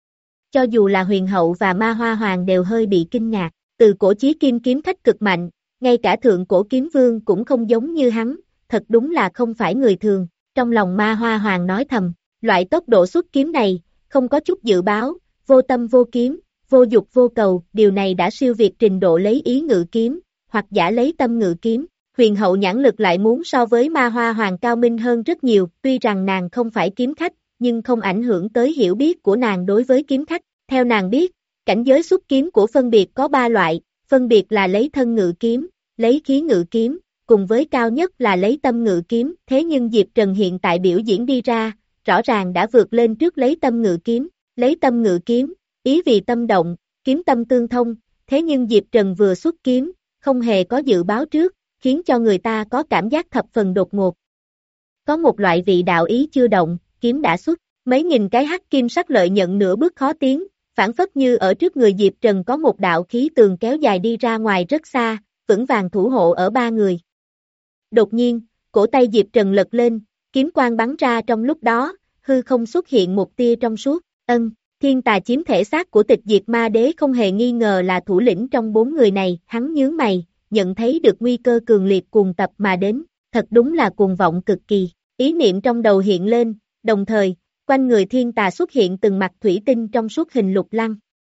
Cho dù là huyền hậu và ma hoa hoàng đều hơi bị kinh ngạc, từ cổ chí kim kiếm khách cực mạnh, ngay cả thượng cổ kiếm vương cũng không giống như hắn, thật đúng là không phải người thường, trong lòng ma hoa hoàng nói thầm, loại tốc độ xuất kiếm này, không có chút dự báo, vô tâm vô kiếm, vô dục vô cầu, điều này đã siêu việt trình độ lấy ý ngự kiếm, hoặc giả lấy tâm ngự kiếm. Huyền hậu nhãn lực lại muốn so với ma hoa hoàng cao minh hơn rất nhiều, tuy rằng nàng không phải kiếm khách, nhưng không ảnh hưởng tới hiểu biết của nàng đối với kiếm khách. Theo nàng biết, cảnh giới xuất kiếm của phân biệt có ba loại, phân biệt là lấy thân ngự kiếm, lấy khí ngự kiếm, cùng với cao nhất là lấy tâm ngự kiếm. Thế nhưng Diệp Trần hiện tại biểu diễn đi ra, rõ ràng đã vượt lên trước lấy tâm ngự kiếm, lấy tâm ngự kiếm, ý vì tâm động, kiếm tâm tương thông, thế nhưng Diệp Trần vừa xuất kiếm, không hề có dự báo trước, khiến cho người ta có cảm giác thập phần đột ngột. Có một loại vị đạo ý chưa động, kiếm đã xuất, mấy nghìn cái hắc kim sắc lợi nhận nửa bước khó tiến, phản phất như ở trước người Diệp Trần có một đạo khí tường kéo dài đi ra ngoài rất xa, vững vàng thủ hộ ở ba người. Đột nhiên, cổ tay Diệp Trần lật lên, kiếm quang bắn ra trong lúc đó, hư không xuất hiện một tia trong suốt, ân, thiên tà chiếm thể xác của tịch diệt ma đế không hề nghi ngờ là thủ lĩnh trong bốn người này, hắn nhướng mày, nhận thấy được nguy cơ cường liệt cuồng tập mà đến, thật đúng là cuồng vọng cực kỳ, ý niệm trong đầu hiện lên, đồng thời, quanh người thiên tà xuất hiện từng mặt thủy tinh trong suốt hình lục lăng.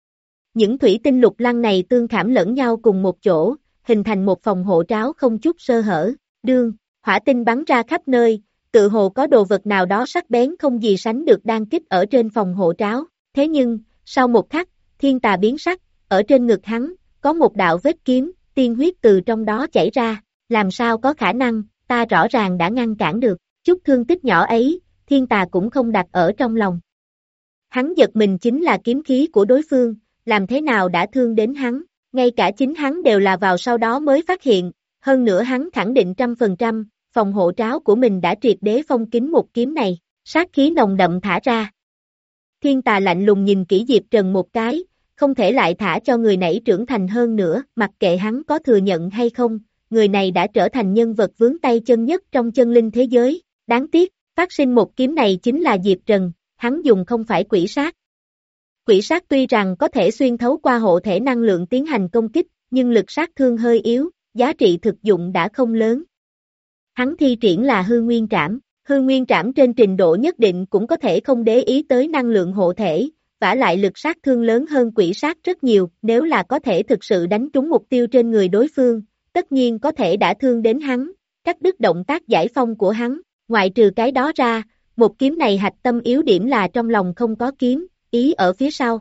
Những thủy tinh lục lăng này tương khảm lẫn nhau cùng một chỗ, hình thành một phòng hộ tráo không chút sơ hở, đương, hỏa tinh bắn ra khắp nơi, tự hồ có đồ vật nào đó sắc bén không gì sánh được đang kích ở trên phòng hộ tráo, thế nhưng, sau một khắc, thiên tà biến sắc, ở trên ngực hắn, có một đạo vết kiếm, tiên huyết từ trong đó chảy ra, làm sao có khả năng, ta rõ ràng đã ngăn cản được, chút thương tích nhỏ ấy, thiên tà cũng không đặt ở trong lòng. Hắn giật mình chính là kiếm khí của đối phương, làm thế nào đã thương đến hắn, ngay cả chính hắn đều là vào sau đó mới phát hiện, hơn nữa hắn khẳng định trăm phần trăm, phòng hộ tráo của mình đã triệt đế phong kín một kiếm này, sát khí nồng đậm thả ra. Thiên tà lạnh lùng nhìn kỹ Diệp Trần một cái, không thể lại thả cho người nãy trưởng thành hơn nữa, mặc kệ hắn có thừa nhận hay không, người này đã trở thành nhân vật vướng tay chân nhất trong chân linh thế giới, đáng tiếc, phát sinh một kiếm này chính là Diệp Trần, hắn dùng không phải quỷ sát. Quỷ sát tuy rằng có thể xuyên thấu qua hộ thể năng lượng tiến hành công kích, nhưng lực sát thương hơi yếu, giá trị thực dụng đã không lớn. Hắn thi triển là hư nguyên trảm, hư nguyên trảm trên trình độ nhất định cũng có thể không để ý tới năng lượng hộ thể, vả lại lực sát thương lớn hơn quỷ sát rất nhiều, nếu là có thể thực sự đánh trúng mục tiêu trên người đối phương, tất nhiên có thể đã thương đến hắn, cắt đứt động tác giải phong của hắn, ngoại trừ cái đó ra, một kiếm này hạch tâm yếu điểm là trong lòng không có kiếm, ý ở phía sau.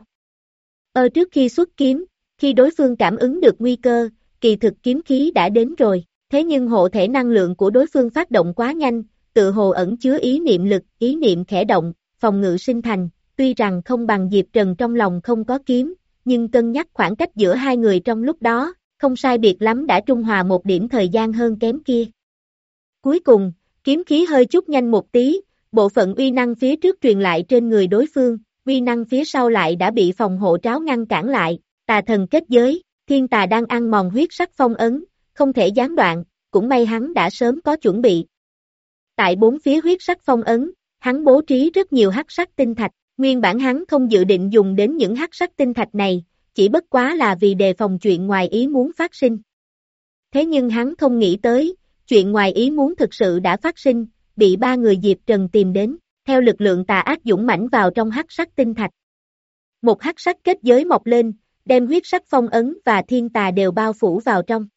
Ở trước khi xuất kiếm, khi đối phương cảm ứng được nguy cơ, kỳ thực kiếm khí đã đến rồi, thế nhưng hộ thể năng lượng của đối phương phát động quá nhanh, tự hồ ẩn chứa ý niệm lực, ý niệm khẽ động, phòng ngự sinh thành, tuy rằng không bằng Diệp Trần trong lòng không có kiếm, nhưng cân nhắc khoảng cách giữa hai người trong lúc đó, không sai biệt lắm đã trung hòa một điểm thời gian hơn kém kia. Cuối cùng, kiếm khí hơi chút nhanh một tí, bộ phận uy năng phía trước truyền lại trên người đối phương, uy năng phía sau lại đã bị phòng hộ tráo ngăn cản lại, tà thần kết giới, thiên tà đang ăn mòn huyết sắc phong ấn, không thể gián đoạn, cũng may hắn đã sớm có chuẩn bị. Tại bốn phía huyết sắc phong ấn, hắn bố trí rất nhiều hắc sắc tinh thạch, nguyên bản hắn không dự định dùng đến những hắc sắc tinh thạch này, chỉ bất quá là vì đề phòng chuyện ngoài ý muốn phát sinh. Thế nhưng hắn không nghĩ tới, chuyện ngoài ý muốn thực sự đã phát sinh, bị ba người Diệp Trần tìm đến, theo lực lượng tà ác dũng mãnh vào trong hắc sắc tinh thạch. Một hắc sắc kết giới mọc lên, đem huyết sắc phong ấn và thiên tà đều bao phủ vào trong.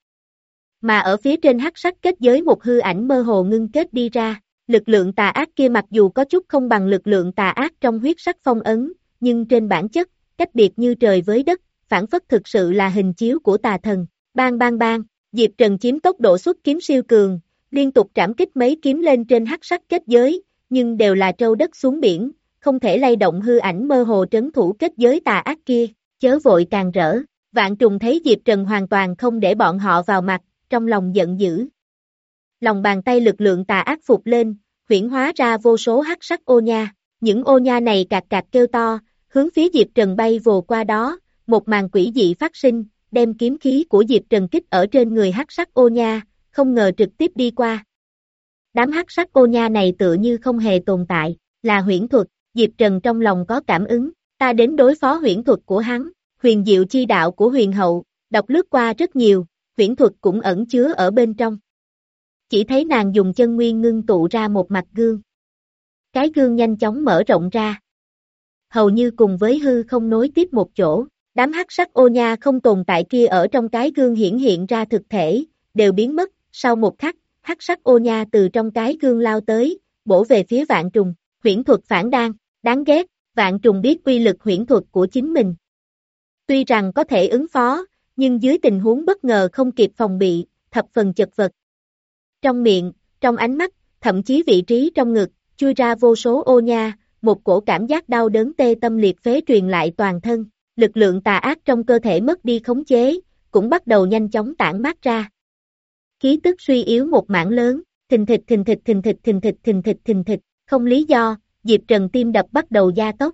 Mà ở phía trên hắc sắc kết giới một hư ảnh mơ hồ ngưng kết đi ra, lực lượng tà ác kia mặc dù có chút không bằng lực lượng tà ác trong huyết sắc phong ấn, nhưng trên bản chất, cách biệt như trời với đất, phản phất thực sự là hình chiếu của tà thần. Bang bang bang, Diệp Trần chiếm tốc độ xuất kiếm siêu cường, liên tục trảm kích mấy kiếm lên trên hắc sắc kết giới, nhưng đều là trâu đất xuống biển, không thể lay động hư ảnh mơ hồ trấn thủ kết giới tà ác kia, chớ vội càng rỡ. Vạn Trùng thấy Diệp Trần hoàn toàn không để bọn họ vào mặt, trong lòng giận dữ. Lòng bàn tay lực lượng tà ác phục lên, huyễn hóa ra vô số hắc sắc ô nha, những ô nha này cạc cạc kêu to, hướng phía Diệp Trần bay vồ qua đó, một màn quỷ dị phát sinh, đem kiếm khí của Diệp Trần kích ở trên người hắc sắc ô nha, không ngờ trực tiếp đi qua. Đám hắc sắc ô nha này tựa như không hề tồn tại, là huyễn thuật, Diệp Trần trong lòng có cảm ứng, ta đến đối phó huyễn thuật của hắn, huyền diệu chi đạo của huyền hậu, đọc lướt qua rất nhiều, huyễn thuật cũng ẩn chứa ở bên trong. Chỉ thấy nàng dùng chân nguyên ngưng tụ ra một mặt gương. Cái gương nhanh chóng mở rộng ra. Hầu như cùng với hư không nối tiếp một chỗ, đám hắc sắc ô nha không tồn tại kia ở trong cái gương hiển hiện ra thực thể, đều biến mất, sau một khắc, hắc sắc ô nha từ trong cái gương lao tới, bổ về phía Vạn Trùng, huyễn thuật phản đan, đáng ghét, Vạn Trùng biết uy lực huyễn thuật của chính mình. Tuy rằng có thể ứng phó, nhưng dưới tình huống bất ngờ không kịp phòng bị, thập phần chật vật. Trong miệng, trong ánh mắt, thậm chí vị trí trong ngực, chui ra vô số ô nha, một cổ cảm giác đau đớn tê tâm liệt phế truyền lại toàn thân, lực lượng tà ác trong cơ thể mất đi khống chế, cũng bắt đầu nhanh chóng tản mát ra. Khí tức suy yếu một mảng lớn, thình thịch thình thịch thình thịch thình thịch thình thịch thình thịch, không lý do, Diệp Trần tim đập bắt đầu gia tốc.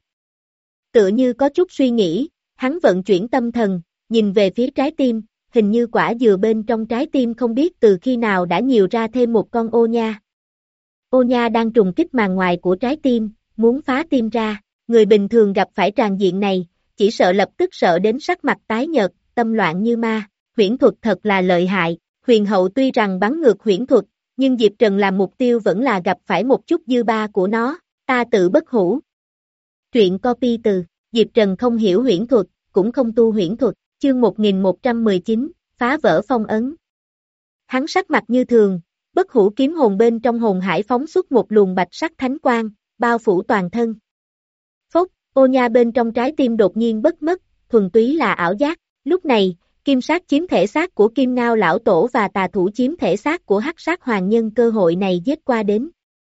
Tựa như có chút suy nghĩ, hắn vận chuyển tâm thần, nhìn về phía trái tim, hình như quả dừa bên trong trái tim không biết từ khi nào đã nhiều ra thêm một con ô nha. Ô nha đang trùng kích màng ngoài của trái tim, muốn phá tim ra, người bình thường gặp phải tràn diện này, chỉ sợ lập tức sợ đến sắc mặt tái nhợt, tâm loạn như ma, huyễn thuật thật là lợi hại, huyền hậu tuy rằng bắn ngược huyễn thuật, nhưng Diệp Trần làm mục tiêu vẫn là gặp phải một chút dư ba của nó, ta tự bất hủ. Truyện copy từ, Diệp Trần không hiểu huyễn thuật, cũng không tu huyễn thuật, chương một nghìn một trăm mười chín, phá vỡ phong ấn. Hắn sắc mặt như thường, bất hủ kiếm hồn bên trong hồn hải phóng xuất một luồng bạch sắc thánh quang, bao phủ toàn thân. Phốc, ô nha bên trong trái tim đột nhiên bất mất, thuần túy là ảo giác, lúc này, kim sát chiếm thể xác của Kim Ngao lão tổ và tà thủ chiếm thể xác của hắc sát hoàng nhân cơ hội này giết qua đến.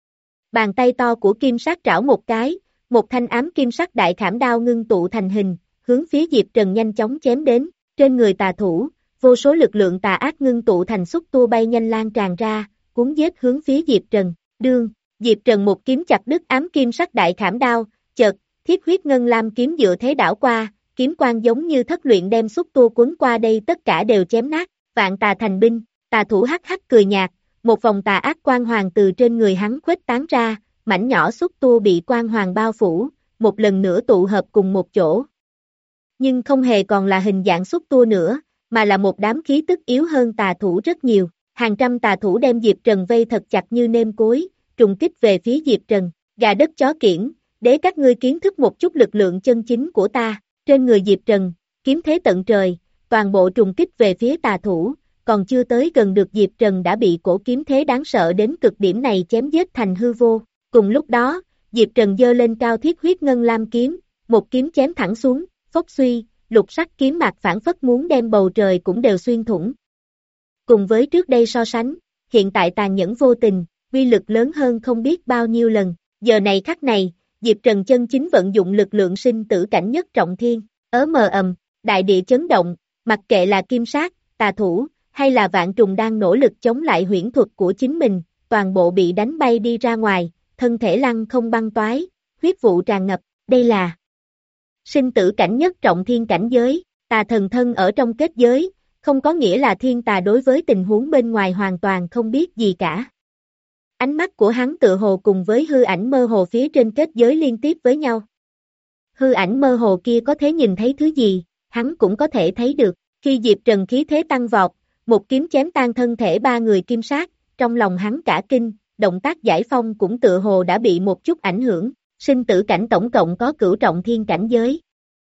Bàn tay to của kim sát trảo một cái, một thanh ám kim sắc đại khảm đao ngưng tụ thành hình, hướng phía Diệp Trần nhanh chóng chém đến, trên người tà thủ, vô số lực lượng tà ác ngưng tụ thành xúc tua bay nhanh lan tràn ra, cuốn giết hướng phía Diệp Trần, đương, Diệp Trần một kiếm chặt đứt ám kim sắc đại khảm đao, chợt, thiết huyết ngân lam kiếm dựa thế đảo qua, kiếm quang giống như thất luyện đem xúc tua cuốn qua đây tất cả đều chém nát, vạn tà thành binh, tà thủ hắc hắc cười nhạt, một vòng tà ác quang hoàng từ trên người hắn khuếch tán ra, mảnh nhỏ xúc tua bị quang hoàng bao phủ, một lần nữa tụ hợp cùng một chỗ. Nhưng không hề còn là hình dạng xúc tua nữa, mà là một đám khí tức yếu hơn tà thủ rất nhiều, hàng trăm tà thủ đem Diệp Trần vây thật chặt như nêm cối, trùng kích về phía Diệp Trần, gà đất chó kiểng, để các ngươi kiến thức một chút lực lượng chân chính của ta, trên người Diệp Trần, kiếm thế tận trời, toàn bộ trùng kích về phía tà thủ, còn chưa tới gần được Diệp Trần đã bị cổ kiếm thế đáng sợ đến cực điểm này chém giết thành hư vô, cùng lúc đó, Diệp Trần giơ lên cao thiết huyết ngân lam kiếm, một kiếm chém thẳng xuống, phốc suy, lục sắc kiếm mạc phản phất muốn đem bầu trời cũng đều xuyên thủng. Cùng với trước đây so sánh, hiện tại tàn nhẫn vô tình, uy lực lớn hơn không biết bao nhiêu lần, giờ này khắc này, Diệp Trần chân chính vận dụng lực lượng sinh tử cảnh nhất trọng thiên, ớ mờ ầm, đại địa chấn động, mặc kệ là kim sát, tà thủ, hay là Vạn Trùng đang nỗ lực chống lại huyễn thuật của chính mình, toàn bộ bị đánh bay đi ra ngoài, thân thể lăn không băng toái, huyết vụ tràn ngập, đây là sinh tử cảnh nhất trọng thiên cảnh giới, tà thần thân ở trong kết giới, không có nghĩa là thiên tà đối với tình huống bên ngoài hoàn toàn không biết gì cả. Ánh mắt của hắn tựa hồ cùng với hư ảnh mơ hồ phía trên kết giới liên tiếp với nhau. Hư ảnh mơ hồ kia có thể nhìn thấy thứ gì, hắn cũng có thể thấy được, khi Diệp Trần khí thế tăng vọt, một kiếm chém tan thân thể ba người kim sát, trong lòng hắn cả kinh, động tác giải phong cũng tựa hồ đã bị một chút ảnh hưởng, sinh tử cảnh tổng cộng có cửu trọng thiên cảnh giới.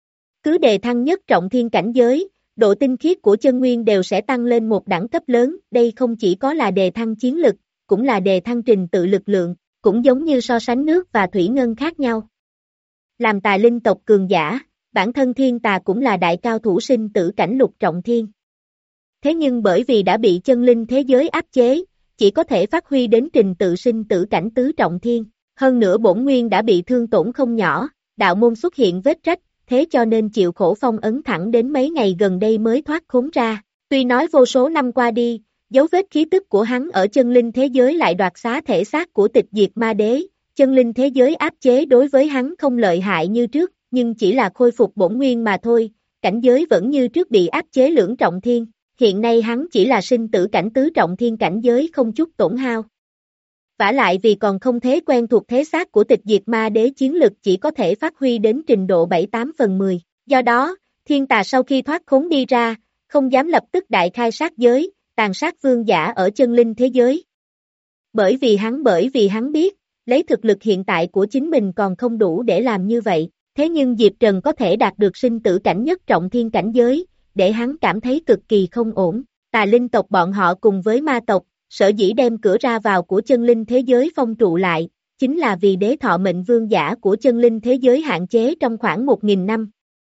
Cứ đề thăng nhất trọng thiên cảnh giới, độ tinh khiết của chân nguyên đều sẽ tăng lên một đẳng cấp lớn, đây không chỉ có là đề thăng chiến lực, cũng là đề thăng trình tự lực lượng, cũng giống như so sánh nước và thủy ngân khác nhau. Làm tà linh tộc cường giả, bản thân thiên tà cũng là đại cao thủ sinh tử cảnh lục trọng thiên. Thế nhưng bởi vì đã bị chân linh thế giới áp chế, chỉ có thể phát huy đến trình tự sinh tử cảnh tứ trọng thiên, hơn nữa bổn nguyên đã bị thương tổn không nhỏ, đạo môn xuất hiện vết rách, thế cho nên chịu khổ phong ấn thẳng đến mấy ngày gần đây mới thoát khốn ra. Tuy nói vô số năm qua đi, dấu vết khí tức của hắn ở chân linh thế giới lại đoạt xá thể xác của tịch diệt ma đế, chân linh thế giới áp chế đối với hắn không lợi hại như trước, nhưng chỉ là khôi phục bổn nguyên mà thôi, cảnh giới vẫn như trước bị áp chế lưỡng trọng thiên, hiện nay hắn chỉ là sinh tử cảnh tứ trọng thiên cảnh giới không chút tổn hao. Vả lại vì còn không thế quen thuộc thế xác của tịch diệt ma đế chiến lực chỉ có thể phát huy đến trình độ bảy tám phần mười, do đó, thiên tà sau khi thoát khốn đi ra, không dám lập tức đại khai sát giới, tàn sát vương giả ở chân linh thế giới. Bởi vì hắn bởi vì hắn biết, lấy thực lực hiện tại của chính mình còn không đủ để làm như vậy, thế nhưng Diệp Trần có thể đạt được sinh tử cảnh nhất trọng thiên cảnh giới, để hắn cảm thấy cực kỳ không ổn. Tà linh tộc bọn họ cùng với ma tộc, sở dĩ đem cửa ra vào của chân linh thế giới phong trụ lại, chính là vì đế thọ mệnh vương giả của chân linh thế giới hạn chế trong khoảng một nghìn năm.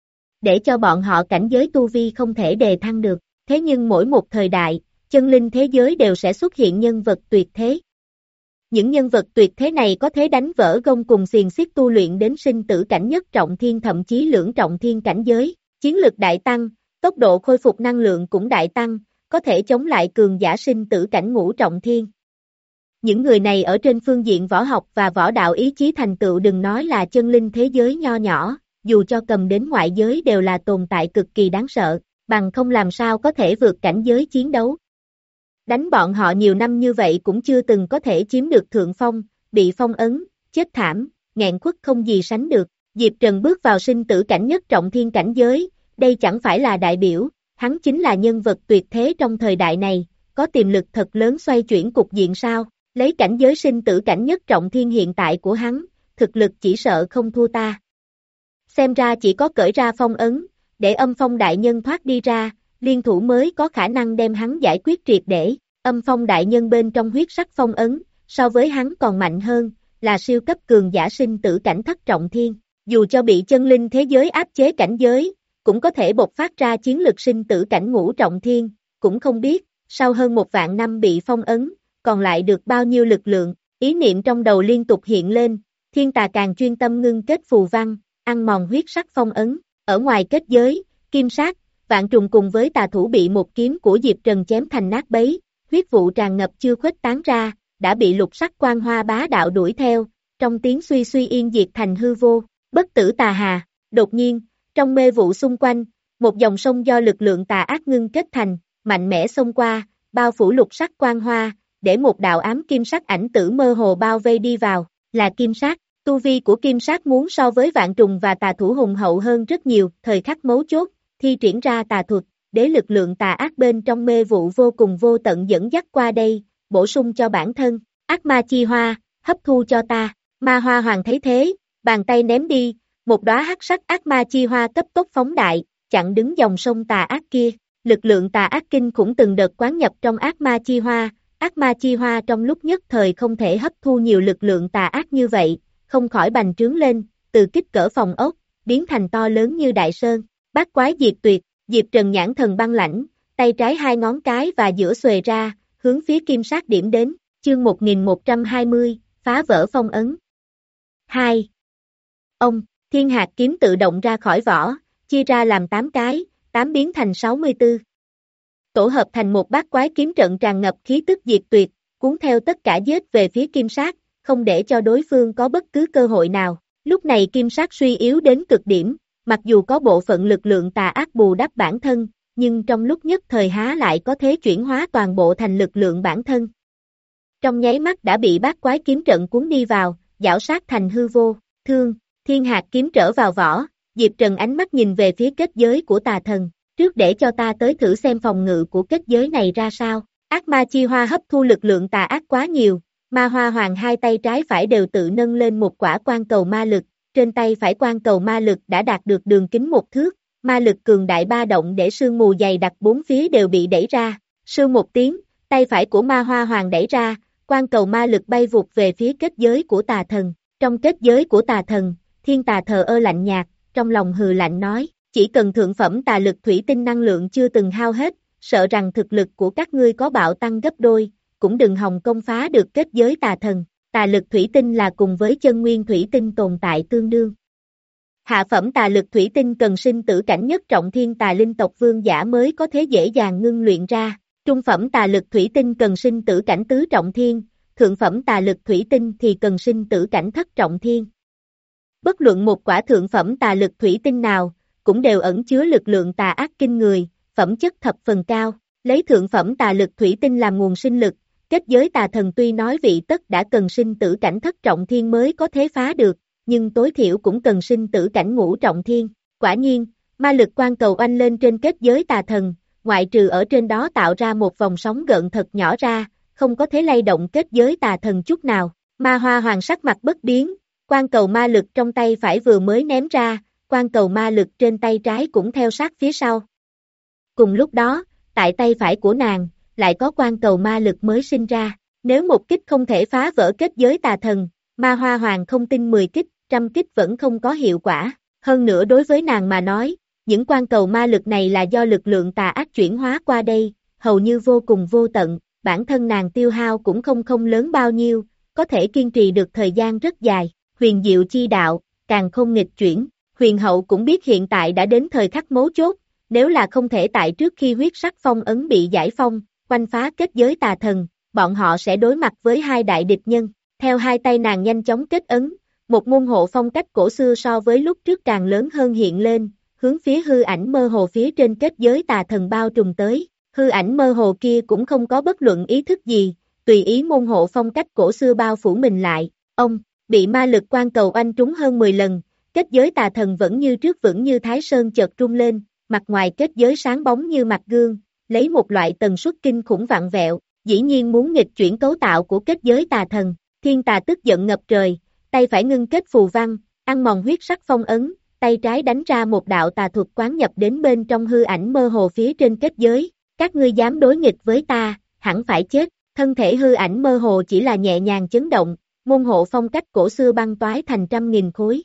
Để cho bọn họ cảnh giới tu vi không thể đề thăng được, thế nhưng mỗi một thời đại, chân linh thế giới đều sẽ xuất hiện nhân vật tuyệt thế. Những nhân vật tuyệt thế này có thể đánh vỡ gông cùng xiềng xiết tu luyện đến sinh tử cảnh nhất trọng thiên thậm chí lưỡng trọng thiên cảnh giới, chiến lực đại tăng, tốc độ khôi phục năng lượng cũng đại tăng, có thể chống lại cường giả sinh tử cảnh ngũ trọng thiên. Những người này ở trên phương diện võ học và võ đạo ý chí thành tựu đừng nói là chân linh thế giới nho nhỏ, dù cho cầm đến ngoại giới đều là tồn tại cực kỳ đáng sợ, bằng không làm sao có thể vượt cảnh giới chiến đấu. Đánh bọn họ nhiều năm như vậy cũng chưa từng có thể chiếm được thượng phong, bị phong ấn, chết thảm, nghẹn khuất không gì sánh được. Diệp Trần bước vào sinh tử cảnh nhất trọng thiên cảnh giới, đây chẳng phải là đại biểu, hắn chính là nhân vật tuyệt thế trong thời đại này, có tiềm lực thật lớn xoay chuyển cục diện sao, lấy cảnh giới sinh tử cảnh nhất trọng thiên hiện tại của hắn, thực lực chỉ sợ không thua ta. Xem ra chỉ có cởi ra phong ấn, để âm phong đại nhân thoát đi ra, liên thủ mới có khả năng đem hắn giải quyết triệt để. Âm phong đại nhân bên trong huyết sắc phong ấn, so với hắn còn mạnh hơn, là siêu cấp cường giả sinh tử cảnh thất trọng thiên, dù cho bị chân linh thế giới áp chế cảnh giới, cũng có thể bộc phát ra chiến lực sinh tử cảnh ngũ trọng thiên, cũng không biết, sau hơn một vạn năm bị phong ấn, còn lại được bao nhiêu lực lượng, ý niệm trong đầu liên tục hiện lên, thiên tà càng chuyên tâm ngưng kết phù văn, ăn mòn huyết sắc phong ấn, ở ngoài kết giới, kim sát, vạn trùng cùng với tà thủ bị một kiếm của Diệp Trần chém thành nát bấy, huyết vụ tràn ngập chưa khuếch tán ra, đã bị lục sắc quang hoa bá đạo đuổi theo, trong tiếng suy suy yên diệt thành hư vô, bất tử tà hà, đột nhiên, trong mê vụ xung quanh, một dòng sông do lực lượng tà ác ngưng kết thành, mạnh mẽ xông qua, bao phủ lục sắc quang hoa, để một đạo ám kim sắc ảnh tử mơ hồ bao vây đi vào, là kim sát, tu vi của kim sát muốn so với vạn trùng và tà thủ hùng hậu hơn rất nhiều, thời khắc mấu chốt, thi triển ra tà thuật, để lực lượng tà ác bên trong mê vụ vô cùng vô tận dẫn dắt qua đây, bổ sung cho bản thân, ác ma chi hoa, hấp thu cho ta, ma hoa hoàng thấy thế, bàn tay ném đi, một đóa hắc sắc ác ma chi hoa cấp tốc phóng đại, chặn đứng dòng sông tà ác kia, lực lượng tà ác kinh khủng từng đợt quán nhập trong ác ma chi hoa, ác ma chi hoa trong lúc nhất thời không thể hấp thu nhiều lực lượng tà ác như vậy, không khỏi bành trướng lên, từ kích cỡ phòng ốc, biến thành to lớn như đại sơn, bát quái diệt tuyệt, Diệp Trần nhãn thần băng lãnh, tay trái hai ngón cái và giữa xuề ra, hướng phía kim sát điểm đến, chương một nghìn một trăm hai mươi, phá vỡ phong ấn. hai. Ông, thiên hạt kiếm tự động ra khỏi vỏ, chia ra làm tám cái, tám biến thành sáu mươi tư. Tổ hợp thành một bát quái kiếm trận tràn ngập khí tức diệt tuyệt, cuốn theo tất cả giết về phía kim sát, không để cho đối phương có bất cứ cơ hội nào. Lúc này kim sát suy yếu đến cực điểm, mặc dù có bộ phận lực lượng tà ác bù đắp bản thân, nhưng trong lúc nhất thời há lại có thế chuyển hóa toàn bộ thành lực lượng bản thân. Trong nháy mắt đã bị bát quái kiếm trận cuốn đi vào, giảo sát thành hư vô, thương, thiên hạt kiếm trở vào vỏ, Diệp Trần ánh mắt nhìn về phía kết giới của tà thần, trước để cho ta tới thử xem phòng ngự của kết giới này ra sao. Ác ma chi hoa hấp thu lực lượng tà ác quá nhiều, Ma Hoa Hoàng hai tay trái phải đều tự nâng lên một quả quan cầu ma lực, trên tay phải quan cầu ma lực đã đạt được đường kính một thước, ma lực cường đại ba động để sương mù dày đặc bốn phía đều bị đẩy ra, sương một tiếng, tay phải của Ma Hoa Hoàng đẩy ra, quan cầu ma lực bay vụt về phía kết giới của tà thần, trong kết giới của tà thần, thiên tà thờ ơ lạnh nhạt, trong lòng hừ lạnh nói, chỉ cần thượng phẩm tà lực thủy tinh năng lượng chưa từng hao hết, sợ rằng thực lực của các ngươi có bạo tăng gấp đôi, cũng đừng hòng công phá được kết giới tà thần, tà lực thủy tinh là cùng với chân nguyên thủy tinh tồn tại tương đương. Hạ phẩm tà lực thủy tinh cần sinh tử cảnh nhất trọng thiên tà linh tộc vương giả mới có thể dễ dàng ngưng luyện ra, trung phẩm tà lực thủy tinh cần sinh tử cảnh tứ trọng thiên, thượng phẩm tà lực thủy tinh thì cần sinh tử cảnh thất trọng thiên. Bất luận một quả thượng phẩm tà lực thủy tinh nào, cũng đều ẩn chứa lực lượng tà ác kinh người, phẩm chất thập phần cao, lấy thượng phẩm tà lực thủy tinh làm nguồn sinh lực, kết giới tà thần tuy nói vị tất đã cần sinh tử cảnh thất trọng thiên mới có thể phá được, nhưng tối thiểu cũng cần sinh tử cảnh ngũ trọng thiên. Quả nhiên, ma lực quan cầu oanh lên trên kết giới tà thần, ngoại trừ ở trên đó tạo ra một vòng sóng gợn thật nhỏ ra, không có thể lay động kết giới tà thần chút nào. Ma Hoa Hoàng sắc mặt bất biến, quan cầu ma lực trong tay phải vừa mới ném ra, quan cầu ma lực trên tay trái cũng theo sát phía sau. Cùng lúc đó, tại tay phải của nàng, lại có quan cầu ma lực mới sinh ra. Nếu một kích không thể phá vỡ kết giới tà thần, Ma Hoa Hoàng không tin mười kích, trăm kích vẫn không có hiệu quả. Hơn nữa đối với nàng mà nói, những quan cầu ma lực này là do lực lượng tà ác chuyển hóa qua đây, hầu như vô cùng vô tận, bản thân nàng tiêu hao cũng không không lớn bao nhiêu, có thể kiên trì được thời gian rất dài. Huyền diệu chi đạo, càng không nghịch chuyển, huyền hậu cũng biết hiện tại đã đến thời khắc mấu chốt, nếu là không thể tại trước khi huyết sắc phong ấn bị giải phong, quanh phá kết giới tà thần, bọn họ sẽ đối mặt với hai đại địch nhân. Theo hai tay nàng nhanh chóng kết ấn, một môn hộ phong cách cổ xưa so với lúc trước càng lớn hơn hiện lên, hướng phía hư ảnh mơ hồ phía trên kết giới tà thần bao trùm tới. Hư ảnh mơ hồ kia cũng không có bất luận ý thức gì, tùy ý môn hộ phong cách cổ xưa bao phủ mình lại. Ông bị ma lực quan cầu oanh trúng hơn mười lần, kết giới tà thần vẫn như trước vững như Thái Sơn chợt rung lên, mặt ngoài kết giới sáng bóng như mặt gương, lấy một loại tần suất kinh khủng vặn vẹo, dĩ nhiên muốn nghịch chuyển cấu tạo của kết giới tà thần. Thiên tà tức giận ngập trời, tay phải ngưng kết phù văn, ăn mòn huyết sắc phong ấn, tay trái đánh ra một đạo tà thuật quán nhập đến bên trong hư ảnh mơ hồ phía trên kết giới. Các ngươi dám đối nghịch với ta, hẳn phải chết. Thân thể hư ảnh mơ hồ chỉ là nhẹ nhàng chấn động, môn hộ phong cách cổ xưa băng toái thành trăm nghìn khối.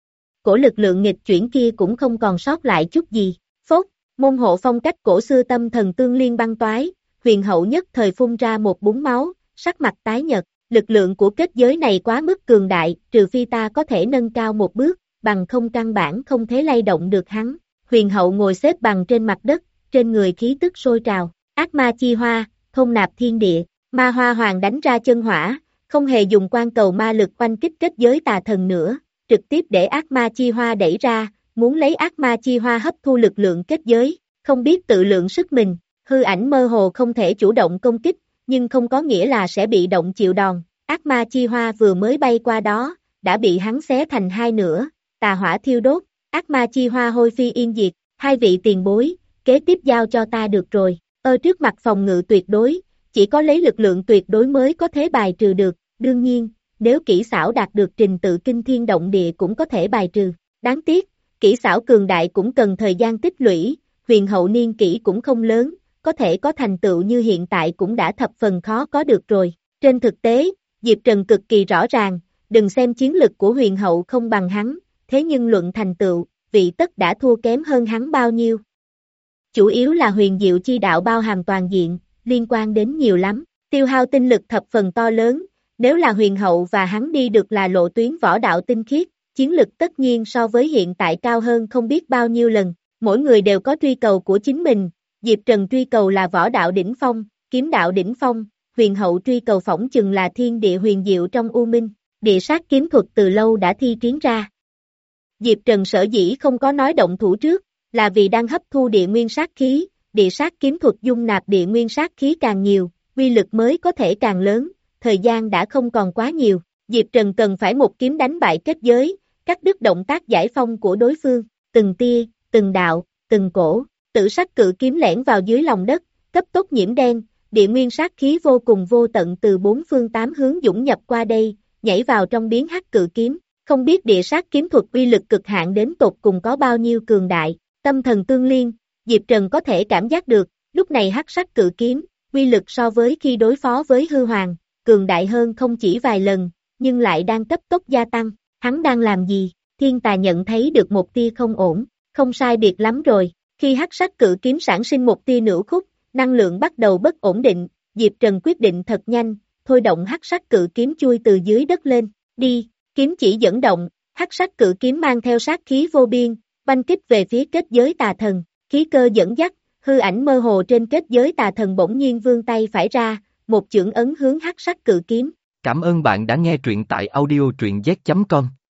Cổ lực lượng nghịch chuyển kia cũng không còn sót lại chút gì. Phốt, môn hộ phong cách cổ xưa tâm thần tương liên băng toái, huyền hậu nhất thời phun ra một búng máu, sắc mặt tái nhợt. Lực lượng của kết giới này quá mức cường đại, trừ phi ta có thể nâng cao một bước, bằng không căn bản không thể lay động được hắn. Huyền hậu ngồi xếp bằng trên mặt đất, trên người khí tức sôi trào. Ác ma chi hoa, thôn nạp thiên địa. Ma Hoa Hoàng đánh ra chân hỏa, không hề dùng quan cầu ma lực oanh kích kết giới tà thần nữa, trực tiếp để ác ma chi hoa đẩy ra, muốn lấy ác ma chi hoa hấp thu lực lượng kết giới, không biết tự lượng sức mình. Hư ảnh mơ hồ không thể chủ động công kích, nhưng không có nghĩa là sẽ bị động chịu đòn. Ác ma chi hoa vừa mới bay qua đó, đã bị hắn xé thành hai nửa, tà hỏa thiêu đốt, ác ma chi hoa hôi phi yên diệt. Hai vị tiền bối, kế tiếp giao cho ta được rồi. Ở trước mặt phòng ngự tuyệt đối, chỉ có lấy lực lượng tuyệt đối mới có thể bài trừ được. Đương nhiên, nếu kỹ xảo đạt được trình tự kinh thiên động địa cũng có thể bài trừ. Đáng tiếc, kỹ xảo cường đại cũng cần thời gian tích lũy, huyền hậu niên kỹ cũng không lớn, có thể có thành tựu như hiện tại cũng đã thập phần khó có được rồi. Trên thực tế, Diệp Trần cực kỳ rõ ràng, đừng xem chiến lực của huyền hậu không bằng hắn, thế nhưng luận thành tựu, vị tất đã thua kém hơn hắn bao nhiêu. Chủ yếu là huyền diệu chi đạo bao hàm toàn diện, liên quan đến nhiều lắm, tiêu hao tinh lực thập phần to lớn, nếu là huyền hậu và hắn đi được là lộ tuyến võ đạo tinh khiết, chiến lực tất nhiên so với hiện tại cao hơn không biết bao nhiêu lần, mỗi người đều có truy cầu của chính mình, Diệp Trần truy cầu là võ đạo đỉnh phong, kiếm đạo đỉnh phong, huyền hậu truy cầu phỏng chừng là thiên địa huyền diệu trong u minh, địa sát kiếm thuật từ lâu đã thi triển ra. Diệp Trần sở dĩ không có nói động thủ trước, là vì đang hấp thu địa nguyên sát khí, địa sát kiếm thuật dung nạp địa nguyên sát khí càng nhiều, uy lực mới có thể càng lớn, thời gian đã không còn quá nhiều, Diệp Trần cần phải một kiếm đánh bại kết giới, cắt đứt động tác giải phong của đối phương, từng tia, từng đạo, từng cổ, tử sắc cự kiếm lẻn vào dưới lòng đất, cấp tốc nhiễm đen, địa nguyên sát khí vô cùng vô tận từ bốn phương tám hướng dũng nhập qua đây, nhảy vào trong biến hắc cự kiếm, không biết địa sát kiếm thuật uy lực cực hạn đến tột cùng có bao nhiêu cường đại, tâm thần tương liên, Diệp Trần có thể cảm giác được, lúc này hắc sắc cự kiếm, uy lực so với khi đối phó với hư hoàng, cường đại hơn không chỉ vài lần, nhưng lại đang cấp tốc gia tăng, hắn đang làm gì? Thiên Tà nhận thấy được một tia không ổn, không sai biệt lắm rồi, khi hắc sắc cự kiếm sản sinh một tia nửa khúc, năng lượng bắt đầu bất ổn định, Diệp Trần quyết định thật nhanh, thôi động hắc sắc cự kiếm chui từ dưới đất lên, đi, kiếm chỉ dẫn động, hắc sắc cự kiếm mang theo sát khí vô biên, oanh kích về phía kết giới tà thần, khí cơ dẫn dắt, hư ảnh mơ hồ trên kết giới tà thần bỗng nhiên vươn tay phải ra, một chưởng ấn hướng hắc sắc cự kiếm. Cảm ơn bạn đã nghe truyện tại audio truyện z chấm com.